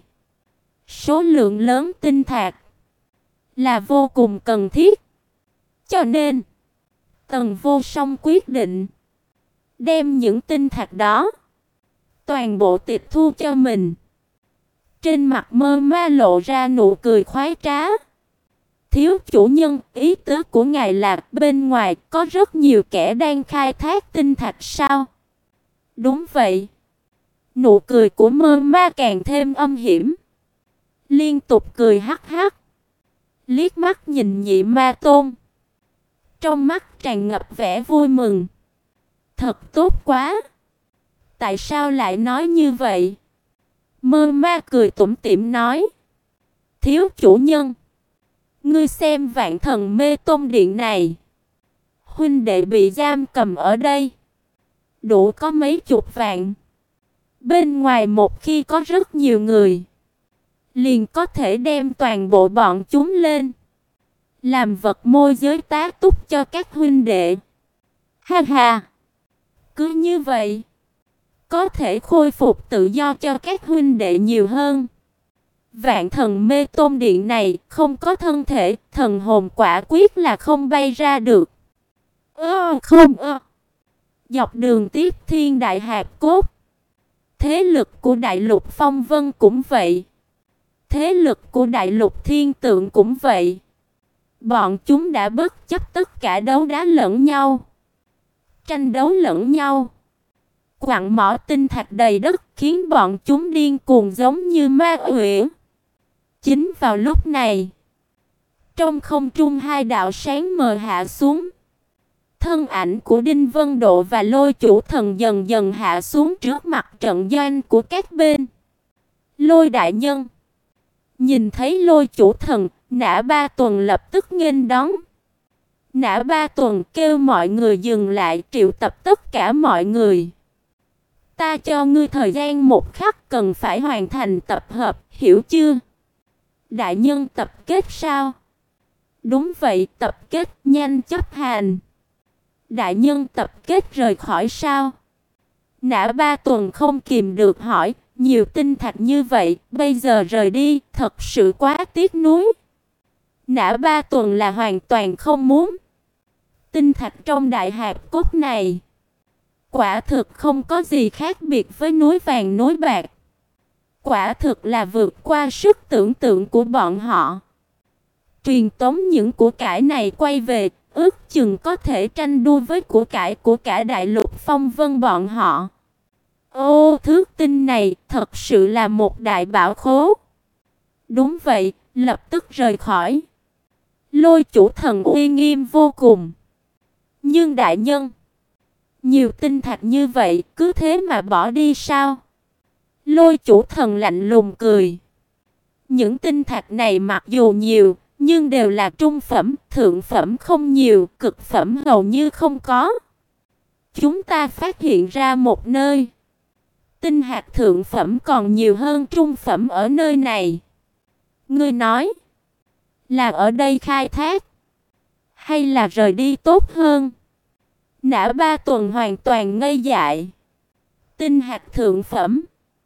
số lượng lớn tinh thạch là vô cùng cần thiết. Cho nên Tần Vô Song quyết định đem những tinh thạch đó toàn bộ tịch thu cho mình. Trên mặt Mơ Ma lộ ra nụ cười khoái trá. Thiếu chủ nhân, ý tứ của ngài là bên ngoài có rất nhiều kẻ đang khai thác tinh thạch sao? Đúng vậy. Nụ cười của Mơ Ma càng thêm âm hiểm, liên tục cười hắc hắc, liếc mắt nhìn Nhị Ma Tôn, trong mắt tràn ngập vẻ vui mừng. Thật tốt quá. Tại sao lại nói như vậy? Mơ Ma cười tủm tỉm nói. Thiếu chủ nhân, ngươi xem Vạn Thần Mê Tôn Điện này. Huynh đệ bị giam cầm ở đây đủ có mấy chục vạn. Bên ngoài một khi có rất nhiều người, liền có thể đem toàn bộ bọn chúng lên làm vật môi giới tá túc cho các huynh đệ. Ha ha. Cứ như vậy có thể khôi phục tự do cho các huynh đệ nhiều hơn. Vạn Thần Mê Tôn Điện này không có thân thể, thần hồn quả quyết là không bay ra được. Ơ không ơ. Dọc đường tiếp Thiên Đại Hạp Cốt, thế lực của Đại Lục Phong Vân cũng vậy, thế lực của Đại Lục Thiên Tượng cũng vậy. Bọn chúng đã bất chấp tất cả đấu đá lẫn nhau, tranh đấu lẫn nhau. Quặng mỏ tinh thạch đầy đất khiến bọn chúng điên cuồng giống như ma quỷ. Chính vào lúc này, trong không trung hai đạo sáng mờ hạ xuống. Thân ảnh của Đinh Vân Độ và Lôi Chủ Thần dần dần hạ xuống trước mặt trận doanh của các bên. Lôi đại nhân. Nhìn thấy Lôi Chủ Thần, Nã Ba Tuần lập tức nghênh đón. Nã Ba Tuần kêu mọi người dừng lại, triệu tập tất cả mọi người. Ta cho ngươi thời gian một khắc, cần phải hoàn thành tập hợp, hiểu chưa? Đại nhân tập kết sao? Đúng vậy, tập kết, nhanh chấp hành. Đại nhân tập kết rời khỏi sao? Nã Ba Tuần không kìm được hỏi, nhiều tinh thạch như vậy, bây giờ rời đi, thật sự quá tiếc nuối. Nã Ba Tuần là hoàn toàn không muốn. Tinh thạch trong Đại Hạp Cốt này quả thực không có gì khác biệt với núi vàng núi bạc. Quả thực là vượt qua sức tưởng tượng của bọn họ. Truyền tống những của cải này quay về, ước chừng có thể tranh đua với của cải của cả Đại Lục Phong Vân bọn họ. Ô, thước tinh này thật sự là một đại bảo khố. Đúng vậy, lập tức rời khỏi. Lôi Chủ Thần uy nghiêm vô cùng. Nhưng đại nhân, nhiều tinh thạch như vậy, cứ thế mà bỏ đi sao? Lôi Chủ Thần lạnh lùng cười. Những tinh thạch này mặc dù nhiều, nhưng đều là trung phẩm, thượng phẩm không nhiều, cực phẩm hầu như không có. Chúng ta phát hiện ra một nơi, tinh hạt thượng phẩm còn nhiều hơn trung phẩm ở nơi này. Ngươi nói, là ở đây khai thác, hay là rời đi tốt hơn? Nã Ba Tuần hoàn toàn ngây dại. Tinh hạt thượng phẩm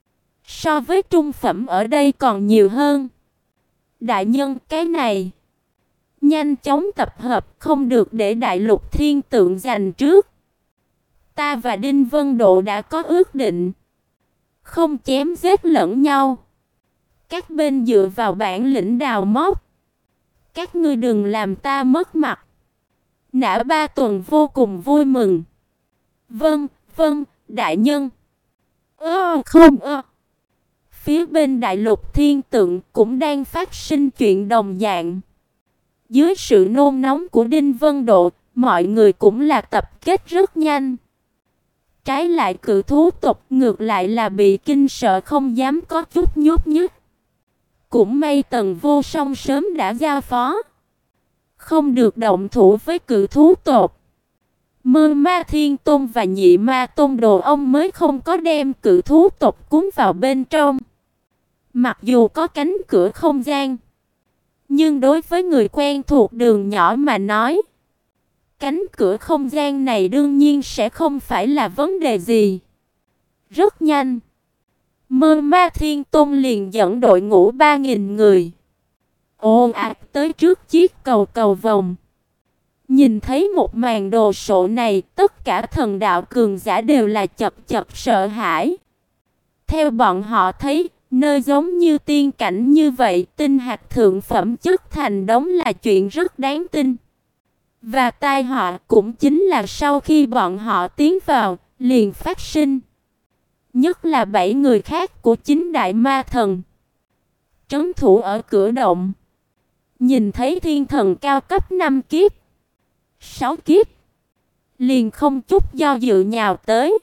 so với trung phẩm ở đây còn nhiều hơn. Đại nhân, cái này nhanh chóng tập hợp, không được để Đại Lục Thiên Tượng giành trước. Ta và Đinh Vân Độ đã có ước định, không chém giết lẫn nhau. Các bên dựa vào bản lĩnh đào móc. Các ngươi đừng làm ta mất mặt. Nã Ba Tuần vô cùng vui mừng. Vâng, vâng, đại nhân. Ơ không ơ. Phía bên Đại Lục Thiên Tượng cũng đang phát sinh chuyện đồng dạng. Dưới sự nôn nóng của Đinh Vân Độ, mọi người cũng là tập kết rất nhanh. Trái lại cự thú tộc ngược lại là bị kinh sợ không dám có chút nhúc nhích. Cũng may Tần Vô Song sớm đã giao phó, không được động thủ với cự thú tộc. Mơ Ma Thiên Tôn và Nhị Ma Tôn Đồ ông mới không có đem cự thú tộc cuốn vào bên trong. Mặc dù có cánh cửa không gian, nhưng đối với người quen thuộc đường nhỏ mà nói, cánh cửa không gian này đương nhiên sẽ không phải là vấn đề gì. Rất nhanh, Mơ Ma Thiên Tôn liền dẫn đội ngũ ba nghìn người ồ ạt tới trước chiếc cầu cầu vồng. Nhìn thấy một màn đồ sộ này, tất cả thần đạo cường giả đều là chập chập sợ hãi. Theo bọn họ thấy, nơi giống như tiên cảnh như vậy, tinh hạt thượng phẩm chất thành đống là chuyện rất đáng tin. Và tai họa cũng chính là sau khi bọn họ tiến vào, liền phát sinh. Nhất là bảy người khác của chính đại ma thần trấn thủ ở cửa động, nhìn thấy thiên thần cao cấp năm kiếp, sáu kiếp, liền không chút do dự nhào tới.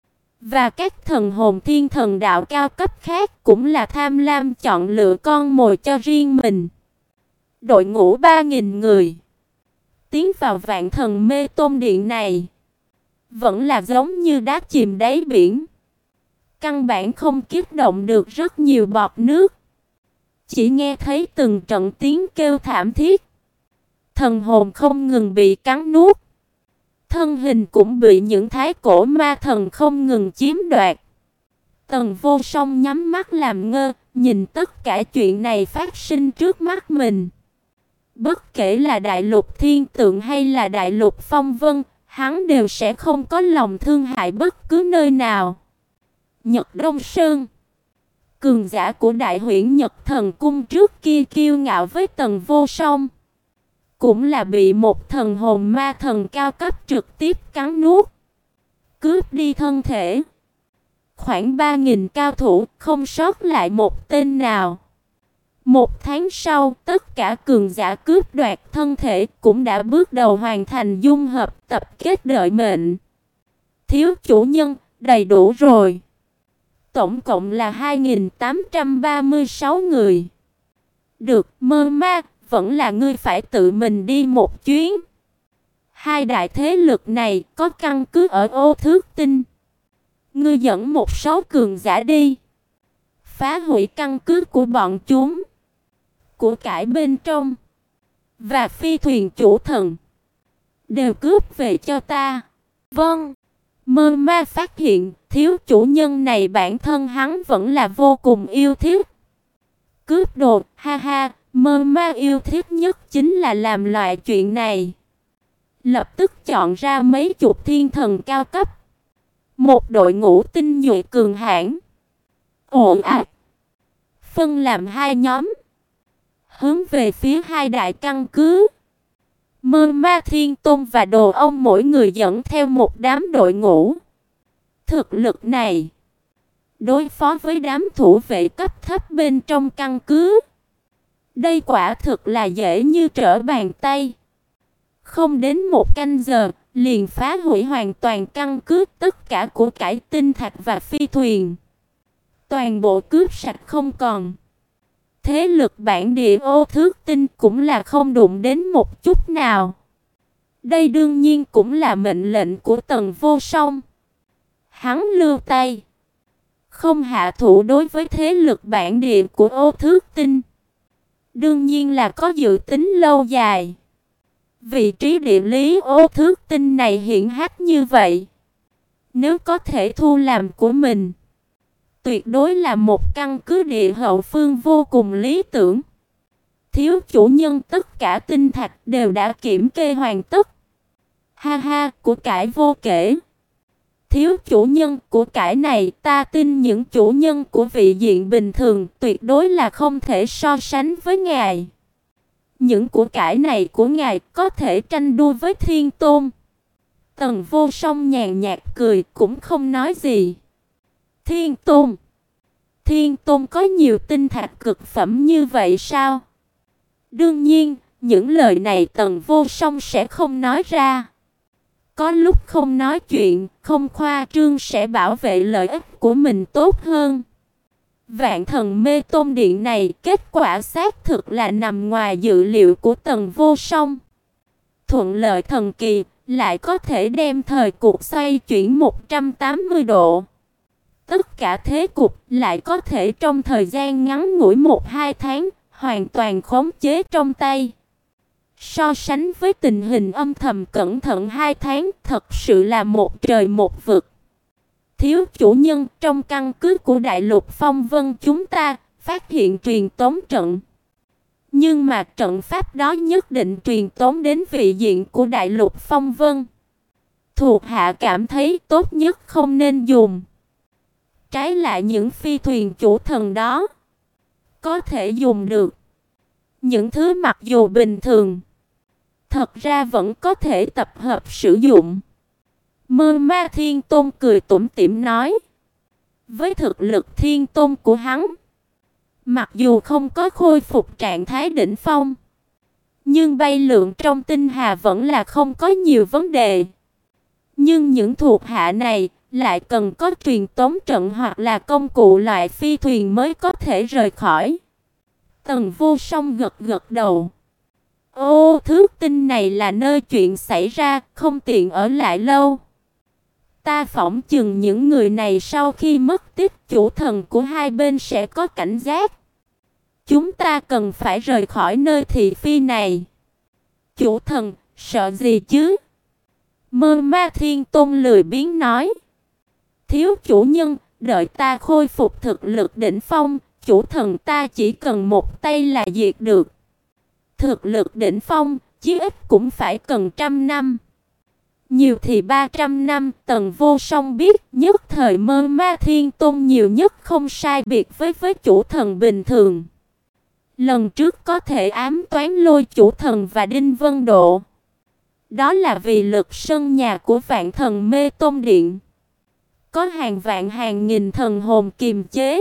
Và các thần hồn thiên thần đạo cao cấp khác cũng là tham lam chọn lựa con mồi cho riêng mình. Đội ngũ ba nghìn người tiến vào Vạn Thần Mê Tôn Điện này, vẫn là giống như đá chìm đáy biển. Căn bản không kích động được rất nhiều bọt nước. Chỉ nghe thấy từng trận tiếng kêu thảm thiết. Thần hồn không ngừng bị cắn nuốt. Thân hình cũng bị những thái cổ ma thần không ngừng chiếm đoạt. Tần Vô Song nhắm mắt làm ngơ, nhìn tất cả chuyện này phát sinh trước mắt mình. Bất kể là đại lục thiên tượng hay là đại lục phong vân, hắn đều sẽ không có lòng thương hại bất cứ nơi nào. Nhật Đông Sơn, cường giả của Đại Huyễn Nhật Thần Cung trước kia kiêu ngạo với Tần Vô Song, cũng là bị một thần hồn ma thần cao cấp trực tiếp cắn nuốt, cướp đi thân thể. Khoảng ba nghìn cao thủ, không sót lại một tên nào. Một tháng sau, tất cả cường giả cướp đoạt thân thể cũng đã bước đầu hoàn thành dung hợp tập kết đợi mệnh. Thiếu chủ nhân, đầy đủ rồi. Tổng cộng là hai nghìn tám trăm ba mươi sáu người. Được, Mơ Ma, vẫn là ngươi phải tự mình đi một chuyến. Hai đại thế lực này có căn cứ ở Ô Thước Tinh. Ngươi dẫn một số cường giả đi, phá hủy căn cứ của bọn chúng, của cải bên trong và phi thuyền chủ thần đều cướp về cho ta. Vâng. Mơ Ma phát hiện thiếu chủ nhân này bản thân hắn vẫn là vô cùng yêu thích. Cướp đồ, ha ha, Mơ Ma yêu thích nhất chính là làm loại chuyện này. Lập tức chọn ra mấy chục thiên thần cao cấp, một đội ngũ tinh nhuệ cường hãn, ồ ạt, phân làm hai nhóm, hướng về phía hai đại căn cứ. Mơ Ma Thiên Tôn và Đồ ông mỗi người dẫn theo một đám đội ngũ. Thực lực này, đối phó với đám thủ vệ cấp thấp bên trong căn cứ, đây quả thực là dễ như trở bàn tay. Không đến một canh giờ, liền phá hủy hoàn toàn căn cứ, tất cả của cải tinh thạch và phi thuyền. Toàn bộ cướp sạch không còn. Thế lực bản địa Ô Thước Tinh cũng là không đụng đến một chút nào. Đây đương nhiên cũng là mệnh lệnh của Tần Vô Song. Hắn lưu tay, không hạ thủ đối với thế lực bản địa của Ô Thước Tinh. Đương nhiên là có dự tính lâu dài. Vị trí địa lý Ô Thước Tinh này hiển hách như vậy, nếu có thể thu làm của mình, tuyệt đối là một căn cứ địa hậu phương vô cùng lý tưởng. Thiếu chủ nhân, tất cả tinh thạch đều đã kiểm kê hoàn tất. Ha ha, của cải vô kể. Thiếu chủ nhân, của cải này ta tin những chủ nhân của vị diện bình thường tuyệt đối là không thể so sánh với ngài. Những của cải này của ngài có thể tranh đua với Thiên Tôn. Tần Vô Song nhàn nhạt cười, cũng không nói gì. Thiên Tôn? Thiên Tôn có nhiều tinh thạch cực phẩm như vậy sao? Đương nhiên, những lời này Tần Vô Song sẽ không nói ra. Có lúc không nói chuyện, không khoa trương sẽ bảo vệ lợi ích của mình tốt hơn. Vạn Thần Mê Tôn Điện này kết quả xác thực là nằm ngoài dự liệu của Tần Vô Song. Thuận lợi thần kỳ, lại có thể đem thời cuộc xoay chuyển một trăm tám mươi độ. Tất cả thế cục lại có thể trong thời gian ngắn ngủi một hai tháng hoàn toàn khống chế trong tay. So sánh với tình hình âm thầm cẩn thận hai tháng, thật sự là một trời một vực. Thiếu chủ nhân, trong căn cứ của Đại Lục Phong Vân chúng ta phát hiện truyền tống trận. Nhưng mà trận pháp đó nhất định truyền tống đến vị diện của Đại Lục Phong Vân. Thuộc hạ cảm thấy tốt nhất không nên dùng. Trái lại những phi thuyền chủ thần đó có thể dùng được. Những thứ mặc dù bình thường, thật ra vẫn có thể tập hợp sử dụng. Mơ Ma Thiên Tôn cười tủm tỉm nói. Với thực lực thiên tôn của hắn, mặc dù không có khôi phục trạng thái đỉnh phong, nhưng bay lượn trong tinh hà vẫn là không có nhiều vấn đề. Nhưng những thuộc hạ này lại cần có truyền tống trận hoặc là công cụ loại phi thuyền mới có thể rời khỏi. Tần Vô Song gật gật đầu. Ô, thước tinh này là nơi chuyện xảy ra, không tiện ở lại lâu. Ta phỏng chừng những người này sau khi mất tích chủ thần của hai bên sẽ có cảnh giác. Chúng ta cần phải rời khỏi nơi thị phi này. Chủ thần, sợ gì chứ? Mơ Ma Thiên Tôn lười biếng nói. Thiếu chủ nhân, đợi ta khôi phục thực lực đỉnh phong, chủ thần ta chỉ cần một tay là diệt được. Thực lực đỉnh phong, chí ít cũng phải cần trăm năm. Nhiều thì ba trăm năm, Tần Vô Song biết, nhất thời Mơ Ma Thiên Tôn nhiều nhất không sai biệt với với chủ thần bình thường. Lần trước có thể ám toán Lôi chủ thần và Đinh Vân Độ. Đó là vì lực sân nhà của Vạn Thần Mê Tôn Điện có hàng vạn hàng nghìn thần hồn kiềm chế,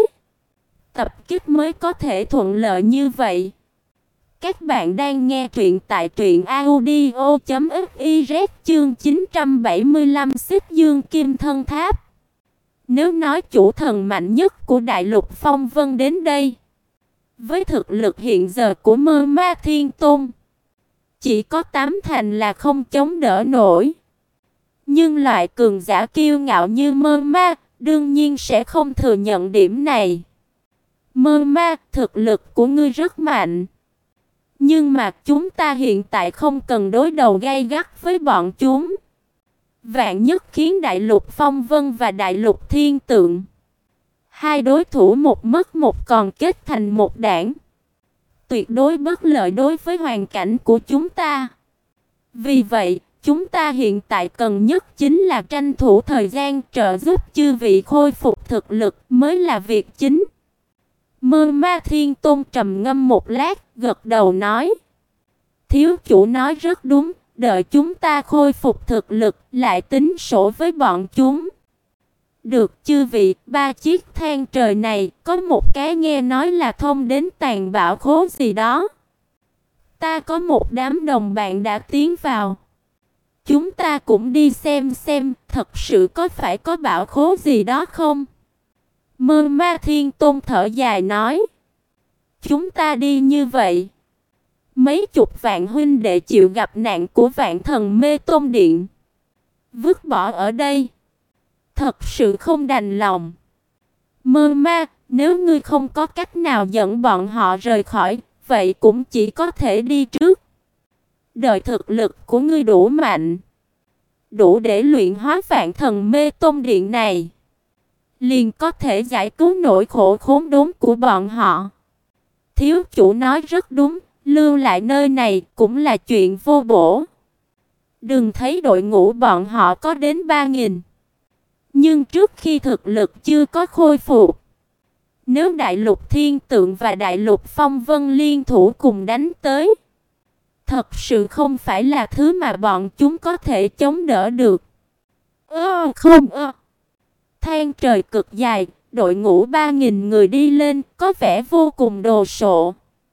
tập kích mới có thể thuận lợi như vậy. Các bạn đang nghe truyện tại truyện audio chấm fiz chương chín trăm bảy mươi lăm Xích Dương Kim Thân Tháp. Nếu nói chủ thần mạnh nhất của Đại Lục Phong Vân đến đây, với thực lực hiện giờ của Mơ Ma Thiên Tôn, chỉ có tám thành là không chống đỡ nổi. Nhưng loại cường giả kiêu ngạo như Mơ Ma, đương nhiên sẽ không thừa nhận điểm này. Mơ Ma, thực lực của ngươi rất mạnh. Nhưng mà chúng ta hiện tại không cần đối đầu gay gắt với bọn chúng. Vạn nhất khiến Đại Lục Phong Vân và Đại Lục Thiên Tượng, hai đối thủ một mất một còn kết thành một đảng, tuyệt đối bất lợi đối với hoàn cảnh của chúng ta. Vì vậy, chúng ta hiện tại cần nhất chính là tranh thủ thời gian trợ giúp chư vị khôi phục thực lực mới là việc chính. Mơ Ma Thiên Tôn trầm ngâm một lát, gật đầu nói. Thiếu chủ nói rất đúng, đợi chúng ta khôi phục thực lực lại tính sổ với bọn chúng. Được chư vị, ba chiếc thang trời này có một cái nghe nói là thông đến tàn bảo khố gì đó. Ta có một đám đồng bạn đã tiến vào. Chúng ta cũng đi xem xem, thật sự có phải có bảo khố gì đó không? Mơ Ma Thiên Tôn thở dài nói. Chúng ta đi như vậy, mấy chục vạn huynh đệ chịu gặp nạn của Vạn Thần Mê Tôn Điện, vứt bỏ ở đây, thật sự không đành lòng. Mơ Ma, nếu ngươi không có cách nào dẫn bọn họ rời khỏi, vậy cũng chỉ có thể đi trước. Đợi thực lực của ngươi đủ mạnh, đủ để luyện hóa Vạn Thần Mê Tôn Điện này, liền có thể giải cứu nỗi khổ khốn đốn của bọn họ. Thiếu chủ nói rất đúng, lưu lại nơi này cũng là chuyện vô bổ. Đừng thấy đội ngũ bọn họ có đến ba nghìn, nhưng trước khi thực lực chưa có khôi phục, nếu Đại Lục Thiên Tượng và Đại Lục Phong Vân liên thủ cùng đánh tới, thật sự không phải là thứ mà bọn chúng có thể chống đỡ được. Ơ không ơ. Thang trời cực dài, đội ngũ ba nghìn người đi lên, có vẻ vô cùng đồ sộ.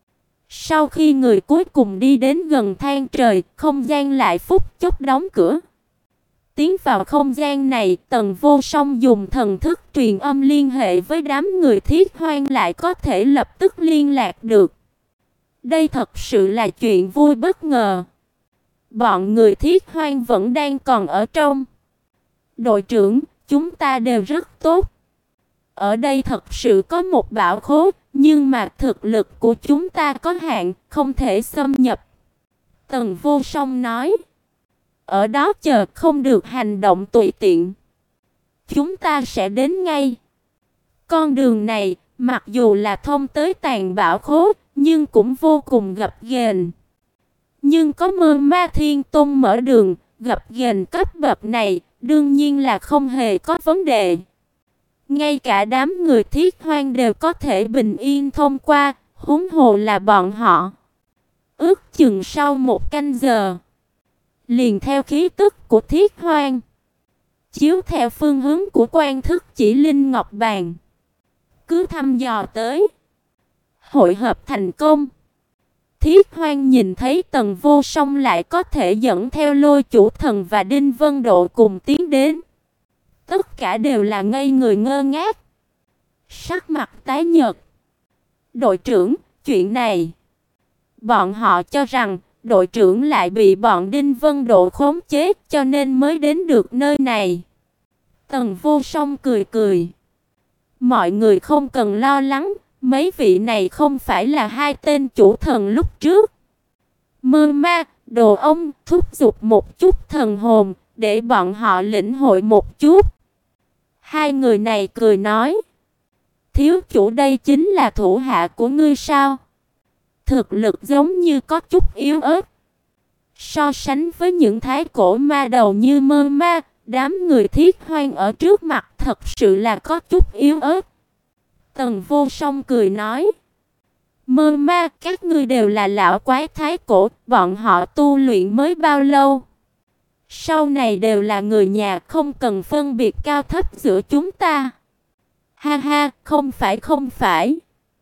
Sau khi người cuối cùng đi đến gần thang trời, không gian lại phút chốc đóng cửa. Tiến vào không gian này, Tần Vô Song dùng thần thức truyền âm liên hệ với đám người Thiết Hoang lại có thể lập tức liên lạc được. Đây thật sự là chuyện vui bất ngờ. Bọn người Thiết Hoang vẫn đang còn ở trong. Đội trưởng, chúng ta đều rất tốt. Ở đây thật sự có một bảo khố, nhưng mà thực lực của chúng ta có hạn, không thể xâm nhập. Tần Vô Song nói. Ở đó chờ, không được hành động tùy tiện. Chúng ta sẽ đến ngay. Con đường này, mặc dù là thông tới tàn bảo khố, nhưng cũng vô cùng gập ghềnh. Nhưng có Mơ Ma Thiên Tôn mở đường, gập ghềnh cấp bậc này, đương nhiên là không hề có vấn đề. Ngay cả đám người Thiết Hoang đều có thể bình yên thông qua, huống hồ là bọn họ. Ước chừng sau một canh giờ, liền theo khí tức của Thiết Hoang, chiếu theo phương hướng của quan thức chỉ linh ngọc bàn, cứ thăm dò tới. Hội hợp thành công. Thiết Hoang nhìn thấy Tần Vô Song lại có thể dẫn theo Lôi Chủ Thần và Đinh Vân Độ cùng tiến đến. Tất cả đều là ngây người ngơ ngác, sắc mặt tái nhợt. Đội trưởng, chuyện này. Bọn họ cho rằng đội trưởng lại bị bọn Đinh Vân Độ khống chế, cho nên mới đến được nơi này. Tần Vô Song cười cười. Mọi người không cần lo lắng, mấy vị này không phải là hai tên chủ thần lúc trước. Mơ Ma, Đồ Ông thúc giục một chút thần hồn, để bọn họ lĩnh hội một chút. Hai người này cười nói. Thiếu chủ, đây chính là thủ hạ của ngươi sao? Thực lực giống như có chút yếu ớt. So sánh với những thái cổ ma đầu như Mơ Ma, đám người Thiết Hoang ở trước mặt thật sự là có chút yếu ớt. Tần Vô Song cười nói. Mơ Ma, các ngươi đều là lão quái thái cổ, bọn họ tu luyện mới bao lâu? Sau này đều là người nhà, không cần phân biệt cao thấp giữa chúng ta. Ha ha, không phải không phải.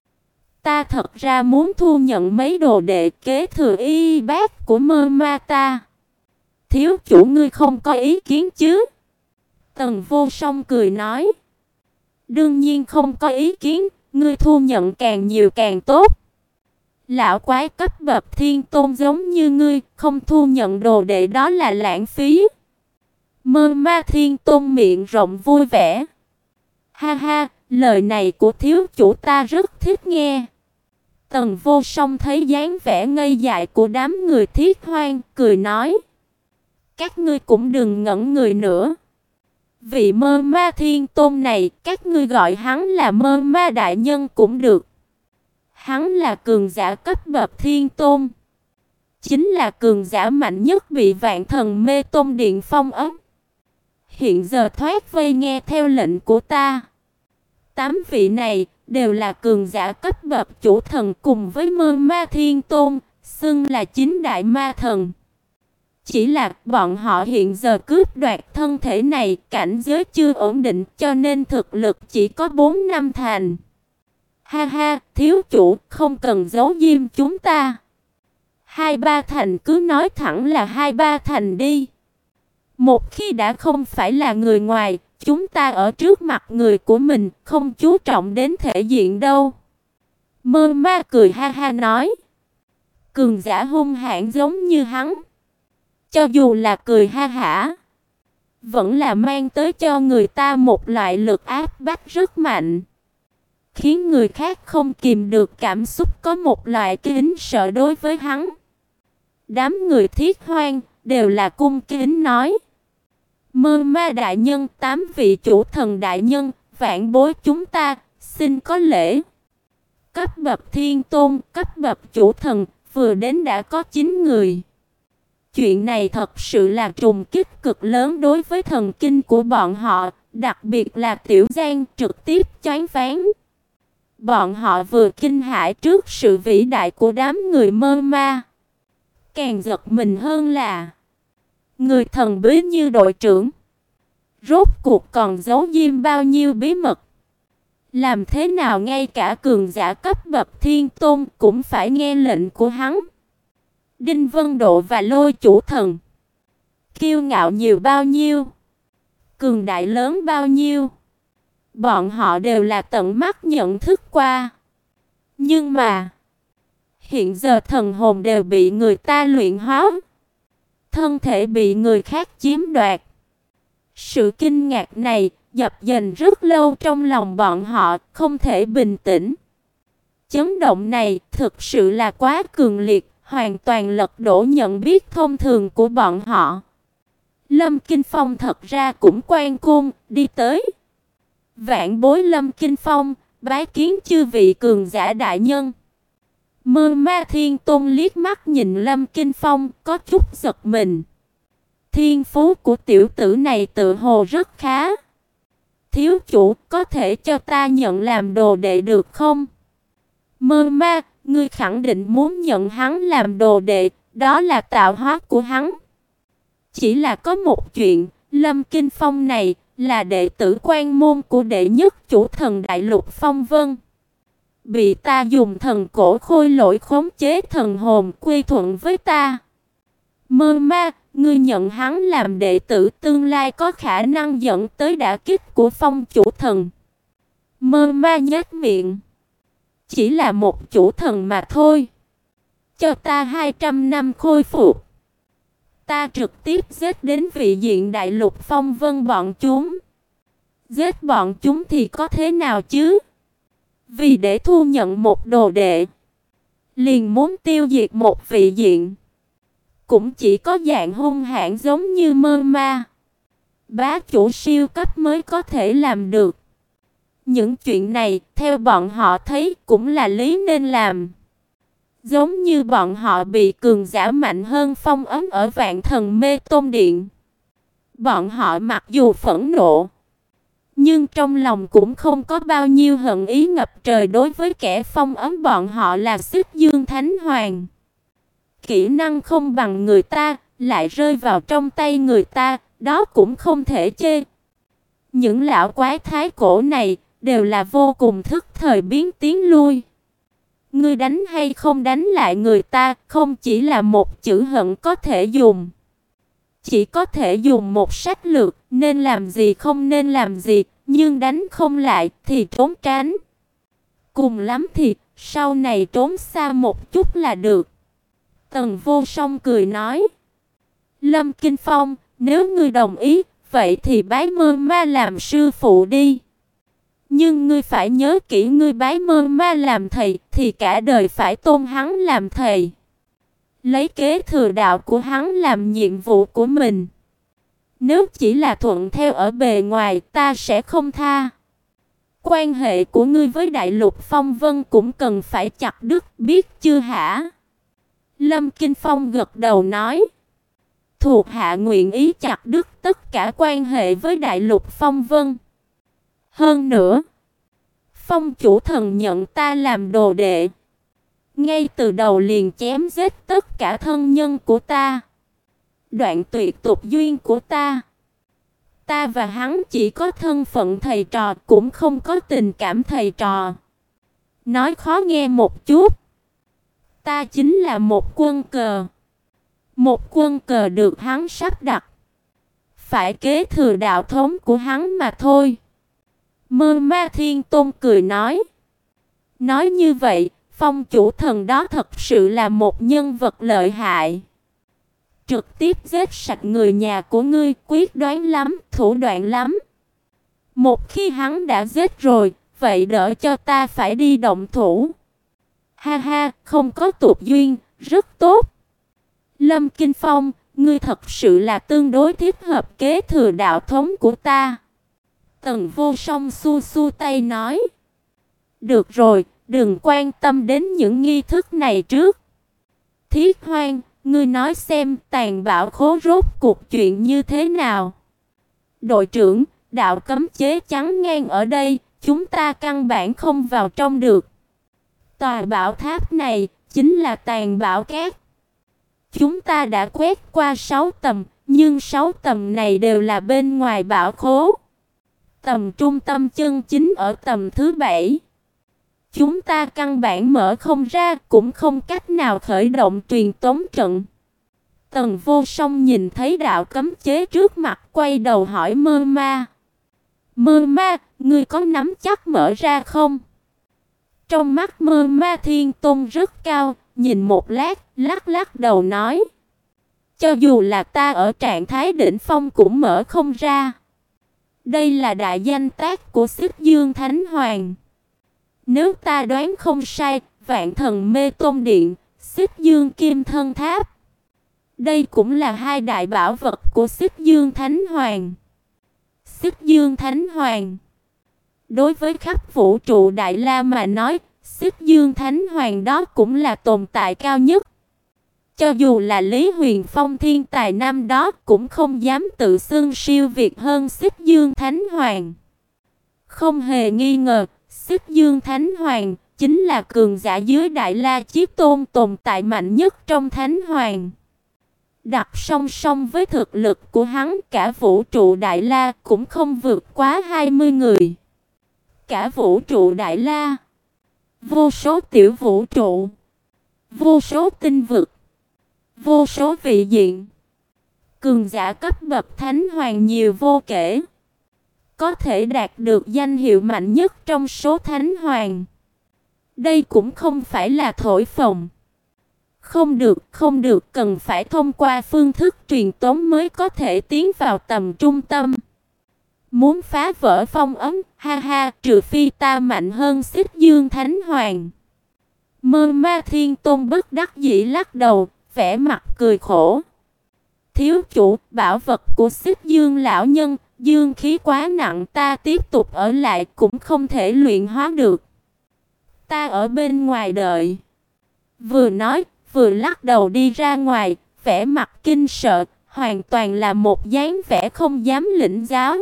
Ta thật ra muốn thu nhận mấy đồ đệ kế thừa y bát của Mơ Ma ta. Thiếu chủ, ngươi không có ý kiến chứ? Tần Vô Song cười nói. Đương nhiên không có ý kiến, ngươi thu nhận càng nhiều càng tốt. Lão quái cấp bậc thiên tôn giống như ngươi, không thu nhận đồ đệ đó là lãng phí. Mơ Ma Thiên Tôn miệng rộng vui vẻ. Ha ha, lời này của thiếu chủ ta rất thích nghe. Tần Vô Song thấy dáng vẻ ngây dại của đám người Thiết Hoang, cười nói. Các ngươi cũng đừng ngẩn người nữa. Vị Mơ Ma Thiên Tôn này, các ngươi gọi hắn là Mơ Ma Đại Nhân cũng được. Hắn là cường giả cấp bậc thiên tôn, chính là cường giả mạnh nhất bị Vạn Thần Mê Tôn Điện phong ấn. Hiện giờ thoát vây nghe theo lệnh của ta. Tám vị này đều là cường giả cấp bậc chủ thần cùng với Mơ Ma Thiên Tôn, xưng là chính đại ma thần. Chỉ là bọn họ hiện giờ cướp đoạt thân thể này, cảnh giới chưa ổn định cho nên thực lực chỉ có bốn năm thành. Ha ha, thiếu chủ, không cần giấu diêm chúng ta. Hai ba thành cứ nói thẳng là hai ba thành đi. Một khi đã không phải là người ngoài, chúng ta ở trước mặt người của mình, không chú trọng đến thể diện đâu. Mơ Ma cười ha ha nói. Cường giả hung hãn giống như hắn, cho dù là cười ha hả, vẫn là mang tới cho người ta một loại lực áp bách rất mạnh, khiến người khác không kìm được cảm xúc có một loại kính sợ đối với hắn. Đám người Thiết Hoang đều là cung kính nói. Mơ Ma Đại Nhân, tám vị chủ thần đại nhân, vạn bối chúng ta, xin có lễ. Cấp bậc thiên tôn, cấp bậc chủ thần, vừa đến đã có chín người. Chuyện này thật sự là trùng kích cực lớn đối với thần kinh của bọn họ, đặc biệt là Tiểu Giang trực tiếp choáng váng. Bọn họ vừa kinh hãi trước sự vĩ đại của đám người Mơ Ma, càng giật mình hơn là người thần bí như đội trưởng rốt cuộc còn giấu diêm bao nhiêu bí mật. Làm thế nào ngay cả cường giả cấp bậc thiên tôn cũng phải nghe lệnh của hắn. Đinh Vân Độ và Lôi Chủ Thần kiêu ngạo nhiều bao nhiêu, cường đại lớn bao nhiêu, bọn họ đều là tận mắt nhận thức qua. Nhưng mà hiện giờ thần hồn đều bị người ta luyện hóa, thân thể bị người khác chiếm đoạt. Sự kinh ngạc này dập dềnh rất lâu trong lòng bọn họ, không thể bình tĩnh. Chấn động này thực sự là quá cường liệt, hoàn toàn lật đổ nhận biết thông thường của bọn họ. Lâm Kinh Phong thật ra cũng quan cung đi tới. Vạn bối Lâm Kinh Phong, bái kiến chư vị cường giả đại nhân. Mơ Ma Thiên Tôn liếc mắt nhìn Lâm Kinh Phong, có chút giật mình. Thiên phú của tiểu tử này tự hồ rất khá. Thiếu chủ, có thể cho ta nhận làm đồ đệ được không? Mơ Ma, ngươi khẳng định muốn nhận hắn làm đồ đệ, đó là tạo hóa của hắn. Chỉ là có một chuyện, Lâm Kinh Phong này là đệ tử quan môn của đệ nhất chủ thần đại lục Phong Vân. Bị ta dùng thần cổ khôi lỗi khống chế thần hồn quy thuận với ta. Mơ Ma, ngươi nhận hắn làm đệ tử tương lai có khả năng dẫn tới đả kích của Phong chủ thần. Mơ Ma nhếch miệng. Chỉ là một chủ thần mà thôi. Cho ta hai trăm năm khôi phục. Ta trực tiếp giết đến vị diện đại lục Phong Vân bọn chúng. Giết bọn chúng thì có thế nào chứ? Vì để thu nhận một đồ đệ, liền muốn tiêu diệt một vị diện. Cũng chỉ có dạng hung hãn giống như Mơ Ma, bá chủ siêu cấp mới có thể làm được. Những chuyện này, theo bọn họ thấy, cũng là lý nên làm. Giống như bọn họ bị cường giả mạnh hơn phong ấn ở Vạn Thần Mê Tôn Điện. Bọn họ mặc dù phẫn nộ, nhưng trong lòng cũng không có bao nhiêu hận ý ngập trời đối với kẻ phong ấn bọn họ là Xích Dương Thánh Hoàng. Kỹ năng không bằng người ta, lại rơi vào trong tay người ta, đó cũng không thể chê. Những lão quái thái cổ này đều là vô cùng thức thời biến tiến lui. Ngươi đánh hay không đánh lại người ta, không chỉ là một chữ hận có thể dùng. Chỉ có thể dùng một sách lược, nên làm gì không nên làm gì, nhưng đánh không lại thì trốn tránh. Cùng lắm thì sau này trốn xa một chút là được. Tần Vô Song cười nói. Lâm Kinh Phong, nếu ngươi đồng ý, vậy thì bái Mơ Ma làm sư phụ đi. Nhưng ngươi phải nhớ kỹ, ngươi bái Mơ Ma làm thầy thì cả đời phải tôn hắn làm thầy. Lấy kế thừa đạo của hắn làm nhiệm vụ của mình. Nếu chỉ là thuận theo ở bề ngoài, ta sẽ không tha. Quan hệ của ngươi với Đại Lục Phong Vân cũng cần phải chặt đứt, biết chưa hả? Lâm Kinh Phong gật đầu nói. Thuộc hạ nguyện ý chặt đứt tất cả quan hệ với Đại Lục Phong Vân. Hơn nữa, Phong chủ thần nhận ta làm đồ đệ, ngay từ đầu liền chém giết tất cả thân nhân của ta, đoạn tuyệt tục duyên của ta. Ta và hắn chỉ có thân phận thầy trò, cũng không có tình cảm thầy trò. Nói khó nghe một chút, ta chính là một quân cờ. Một quân cờ được hắn sắp đặt, phải kế thừa đạo thống của hắn mà thôi. Mơ Ma Thiên Tôn cười nói. Nói như vậy, Phong chủ thần đó thật sự là một nhân vật lợi hại. Trực tiếp giết sạch người nhà của ngươi, quyết đoán lắm, thủ đoạn lắm. Một khi hắn đã giết rồi, vậy đỡ cho ta phải đi động thủ. Ha ha, không có tục duyên, rất tốt. Lâm Kinh Phong, ngươi thật sự là tương đối thích hợp kế thừa đạo thống của ta. Tần Vô Song xua xua tay nói. Được rồi, đừng quan tâm đến những nghi thức này trước. Thiết Hoang, ngươi nói xem tàn bạo khố rốt cuộc chuyện như thế nào? Đội trưởng, đạo cấm chế chắn ngang ở đây, chúng ta căn bản không vào trong được. Tòa bảo tháp này chính là tàn bạo cát. Chúng ta đã quét qua sáu tầng, nhưng sáu tầng này đều là bên ngoài bảo khố. Tầm trung tâm chân chính ở tầng thứ bảy. Chúng ta căn bản mở không ra, cũng không cách nào khởi động truyền tống trận. Tần Vô Song nhìn thấy đạo cấm chế trước mặt, quay đầu hỏi Mơ Ma. Mơ Ma, ngươi có nắm chắc mở ra không? Trong mắt Mơ Ma Thiên Tôn rất cao, nhìn một lát, lắc lắc đầu nói. Cho dù là ta ở trạng thái đỉnh phong cũng mở không ra. Đây là đại danh tác của Xích Dương Thánh Hoàng. Nếu ta đoán không sai, Vạn Thần Mê Tôn Điện, Xích Dương Kim Thân Tháp, đây cũng là hai đại bảo vật của Xích Dương Thánh Hoàng. Xích Dương Thánh Hoàng. Đối với khắp vũ trụ Đại La mà nói, Xích Dương Thánh Hoàng đó cũng là tồn tại cao nhất. Cho dù là Lý Huyền Phong thiên tài năm đó cũng không dám tự xưng siêu việt hơn Xích Dương Thánh Hoàng. Không hề nghi ngờ, Xích Dương Thánh Hoàng chính là cường giả dưới Đại La Chí Tôn, tồn tại mạnh nhất trong Thánh Hoàng. Đặt song song với thực lực của hắn, cả vũ trụ Đại La cũng không vượt quá hai mươi người. Cả vũ trụ Đại La, vô số tiểu vũ trụ, vô số tinh vực, vô số vị diện, cường giả cấp bậc Thánh Hoàng nhiều vô kể. Có thể đạt được danh hiệu mạnh nhất trong số Thánh Hoàng. Đây cũng không phải là thổi phồng. Không được, không được, cần phải thông qua phương thức truyền tống mới có thể tiến vào tầm trung tâm. Muốn phá vỡ phong ấn, ha ha, trừ phi ta mạnh hơn Xích Dương Thánh Hoàng. Mơ Ma Thiên Tôn bất đắc dĩ lắc đầu, vẻ mặt cười khổ. Thiếu chủ, bảo vật của Xích Dương lão nhân, dương khí quá nặng, ta tiếp tục ở lại cũng không thể luyện hóa được. Ta ở bên ngoài đợi. Vừa nói, vừa lắc đầu đi ra ngoài, vẻ mặt kinh sợ, hoàn toàn là một dáng vẻ không dám lĩnh giáo.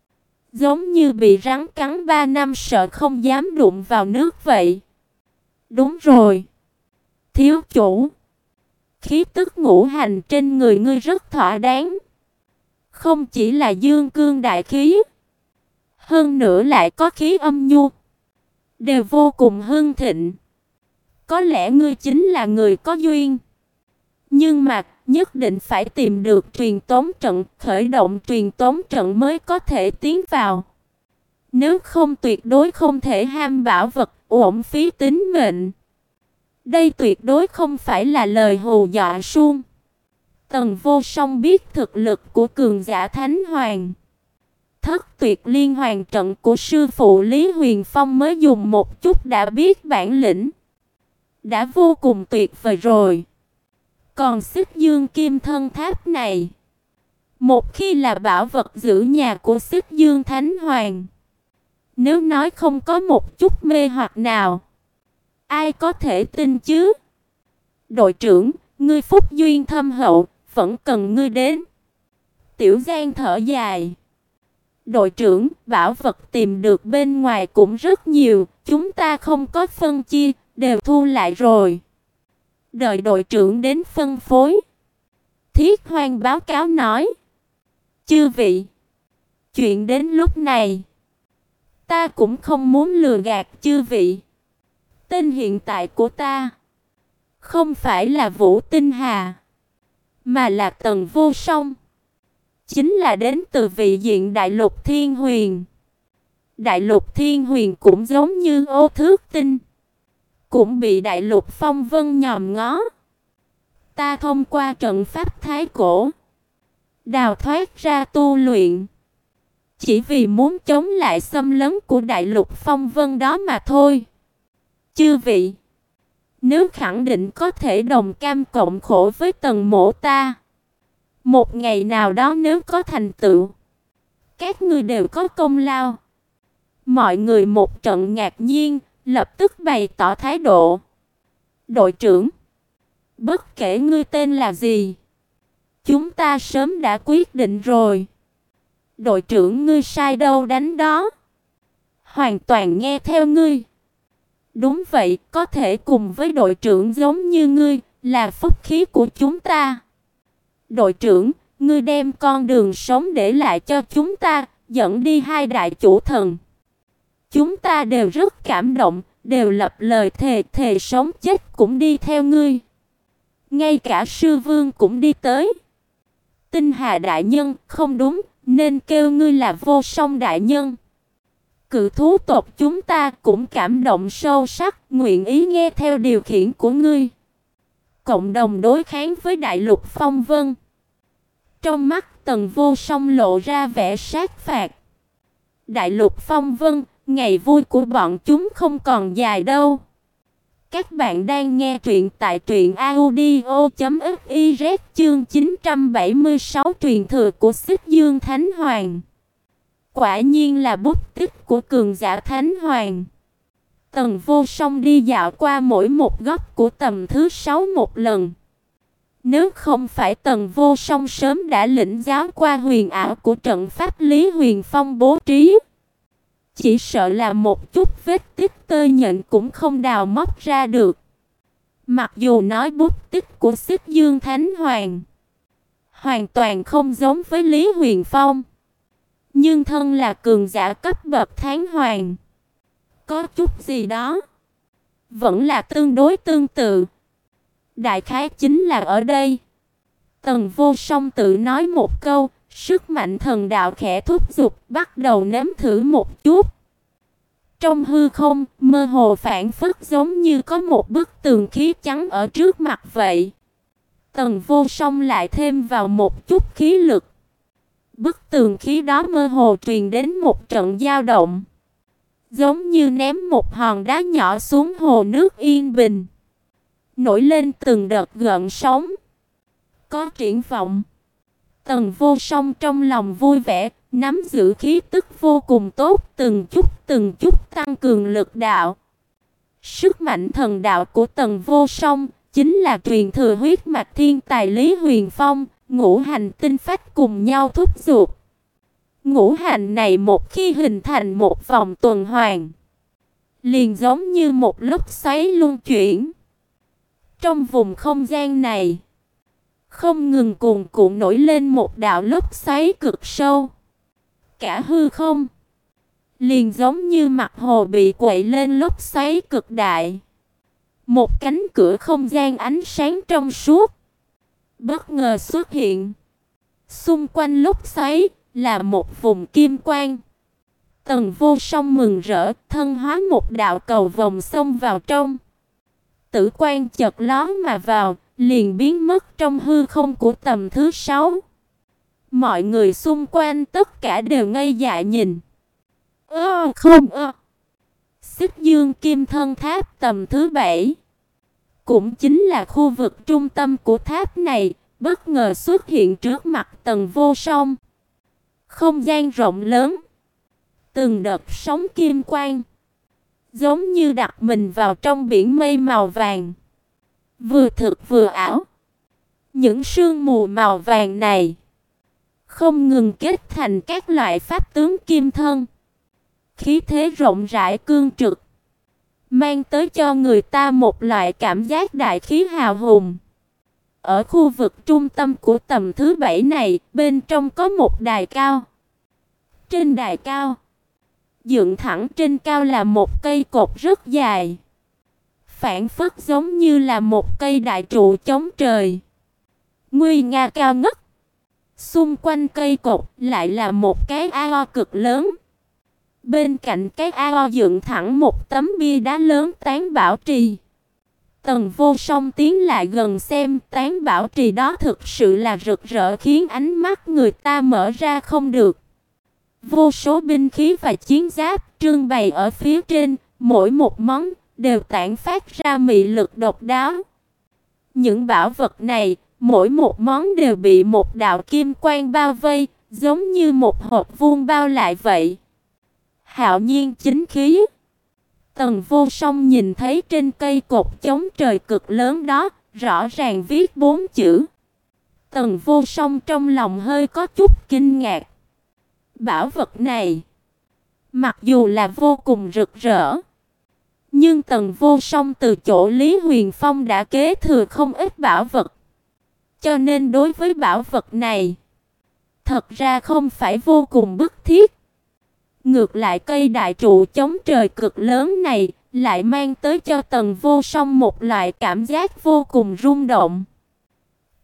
Giống như bị rắn cắn ba năm sợ không dám đụng vào nước vậy. Đúng rồi. Thiếu chủ. Khí tức ngũ hành trên người ngươi rất thỏa đáng. Không chỉ là dương cương đại khí, hơn nữa lại có khí âm nhu, đều vô cùng hưng thịnh. Có lẽ ngươi chính là người có duyên. Nhưng mà nhất định phải tìm được truyền tống trận, khởi động truyền tống trận mới có thể tiến vào. Nếu không tuyệt đối không thể ham bảo vật, uổng phí tính mệnh. Đây tuyệt đối không phải là lời hù dọa suông. Tần Vô Song biết thực lực của cường giả Thánh Hoàng. Thất tuyệt liên hoàn trận của sư phụ Lý Huyền Phong mới dùng một chút đã biết bản lĩnh. Đã vô cùng tuyệt vời rồi. Còn Xích Dương Kim Thân Tháp này, một khi là bảo vật giữ nhà của Xích Dương Thánh Hoàng, nếu nói không có một chút mê hoặc nào, ai có thể tin chứ? Đội trưởng, ngươi phúc duyên thâm hậu, vẫn cần ngươi đến. Tiểu Giang thở dài. Đội trưởng, bảo vật tìm được bên ngoài cũng rất nhiều, chúng ta không có phân chia, đều thu lại rồi. Đợi đội trưởng đến phân phối. Thiết Hoang báo cáo nói. Chư vị, chuyện đến lúc này, ta cũng không muốn lừa gạt chư vị. Tên hiện tại của ta không phải là Vũ Tinh Hà, mà là Tần Vô Song. Chính là đến từ vị diện Đại Lục Thiên Huyền. Đại Lục Thiên Huyền cũng giống như Ô Thước Tinh, cũng bị Đại Lục Phong Vân nhòm ngó. Ta thông qua trận pháp thái cổ, đào thoát ra tu luyện, chỉ vì muốn chống lại xâm lấn của Đại Lục Phong Vân đó mà thôi. Chư vị, nếu khẳng định có thể đồng cam cộng khổ với Tần mỗ ta, một ngày nào đó nếu có thành tựu, các ngươi đều có công lao. Mọi người một trận ngạc nhiên, lập tức bày tỏ thái độ. Đội trưởng, bất kể ngươi tên là gì, chúng ta sớm đã quyết định rồi. Đội trưởng, ngươi sai đâu đánh đó, hoàn toàn nghe theo ngươi. Đúng vậy, có thể cùng với đội trưởng giống như ngươi là phúc khí của chúng ta. Đội trưởng, ngươi đem con đường sống để lại cho chúng ta, dẫn đi hai đại chủ thần. Chúng ta đều rất cảm động, đều lập lời thề thề sống chết cũng đi theo ngươi. Ngay cả sư vương cũng đi tới. Tinh Hà đại nhân, không đúng, nên kêu ngươi là Vô Song đại nhân. Cự thú tộc chúng ta cũng cảm động sâu sắc, nguyện ý nghe theo điều khiển của ngươi. Cộng đồng đối kháng với đại lục phong vân. Trong mắt Tần Vô Song lộ ra vẻ sát phạt. Đại lục phong vân, ngày vui của bọn chúng không còn dài đâu. Các bạn đang nghe truyện tại truyện audio chấm fiz chương chín trăm bảy mươi sáu truyền thừa của Xích Dương Thánh Hoàng. Quả nhiên là bút tích của cường giả Thánh Hoàng. Tần Vô Song đi dạo qua mỗi một góc của tầm thứ sáu một lần. Nếu không phải Tần Vô Song sớm đã lĩnh giáo qua huyền ảo của trận pháp Lý Huyền Phong bố trí, chỉ sợ là một chút vết tích tơ nhện cũng không đào móc ra được. Mặc dù nói bút tích của Xích Dương Thánh Hoàng hoàn toàn không giống với Lý Huyền Phong, nhưng thân là cường giả cấp bậc Thánh Hoàng, có chút gì đó vẫn là tương đối tương tự. Đại khái chính là ở đây. Tần Vô Song tự nói một câu, sức mạnh thần đạo khẽ thúc giục, bắt đầu nếm thử một chút. Trong hư không, mơ hồ phảng phất giống như có một bức tường khí trắng ở trước mặt vậy. Tần Vô Song lại thêm vào một chút khí lực. Bức tường khí đó mơ hồ truyền đến một trận dao động, giống như ném một hòn đá nhỏ xuống hồ nước yên bình, nổi lên từng đợt gợn sóng. Có triển vọng. Tần Vô Song trong lòng vui vẻ, nắm giữ khí tức vô cùng tốt, từng chút từng chút tăng cường lực đạo. Sức mạnh thần đạo của Tần Vô Song chính là truyền thừa huyết mạch thiên tài Lý Huyền Phong, ngũ hành tinh phách cùng nhau thúc giục. Ngũ hành này một khi hình thành một vòng tuần hoàn, liền giống như một lốc xoáy luân chuyển. Trong vùng không gian này, không ngừng cuồn cuộn nổi lên một đạo lốc xoáy cực sâu. Cả hư không liền giống như mặt hồ bị quậy lên lốc xoáy cực đại. Một cánh cửa không gian ánh sáng trong suốt bất ngờ xuất hiện. Xung quanh lốc xoáy là một vùng kim quang. Tần Vô Song mừng rỡ, thân hóa một đạo cầu vòng xông vào trong. Tử quang chợt lóe mà vào, liền biến mất trong hư không của tầm thứ sáu. Mọi người xung quanh tất cả đều ngây dại nhìn. Ơ không ơ. Xích Dương Kim Thân Tháp tầm thứ bảy, cũng chính là khu vực trung tâm của tháp này, bất ngờ xuất hiện trước mặt Tần Vô Song. Không gian rộng lớn, từng đợt sóng kim quang, giống như đặt mình vào trong biển mây màu vàng, vừa thực vừa ảo. Những sương mù màu vàng này không ngừng kết thành các loại pháp tướng kim thân, khí thế rộng rãi cương trực, mang tới cho người ta một loại cảm giác đại khí hào hùng. Ở khu vực trung tâm của tầm thứ bảy này, bên trong có một đài cao. Trên đài cao, dựng thẳng trên cao là một cây cột rất dài, phảng phất giống như là một cây đại trụ chống trời, nguy nga cao ngất. Xung quanh cây cột lại là một cái ao cực lớn. Bên cạnh cái ao dựng thẳng một tấm bia đá lớn tán bảo trì. Tần Vô Song tiến lại gần xem, tán bảo trì đó thực sự là rực rỡ, khiến ánh mắt người ta mở ra không được. Vô số binh khí và chiến giáp trưng bày ở phía trên, mỗi một món đều tản phát ra mị lực độc đáo. Những bảo vật này, mỗi một món đều bị một đạo kim quang bao vây, giống như một hộp vuông bao lại vậy. Hạo nhiên chính khí. Tần Vô Song nhìn thấy trên cây cột chống trời cực lớn đó, rõ ràng viết bốn chữ. Tần Vô Song trong lòng hơi có chút kinh ngạc. Bảo vật này, mặc dù là vô cùng rực rỡ, nhưng Tần Vô Song từ chỗ Lý Huyền Phong đã kế thừa không ít bảo vật. Cho nên đối với bảo vật này, thật ra không phải vô cùng bức thiết. Ngược lại cây đại trụ chống trời cực lớn này lại mang tới cho Tần Vô Song một loại cảm giác vô cùng rung động.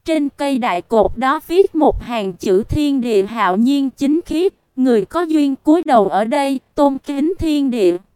Trên cây đại cột đó viết một hàng chữ thiên địa hạo nhiên chính khiết, người có duyên cúi đầu ở đây, tôn kính thiên địa.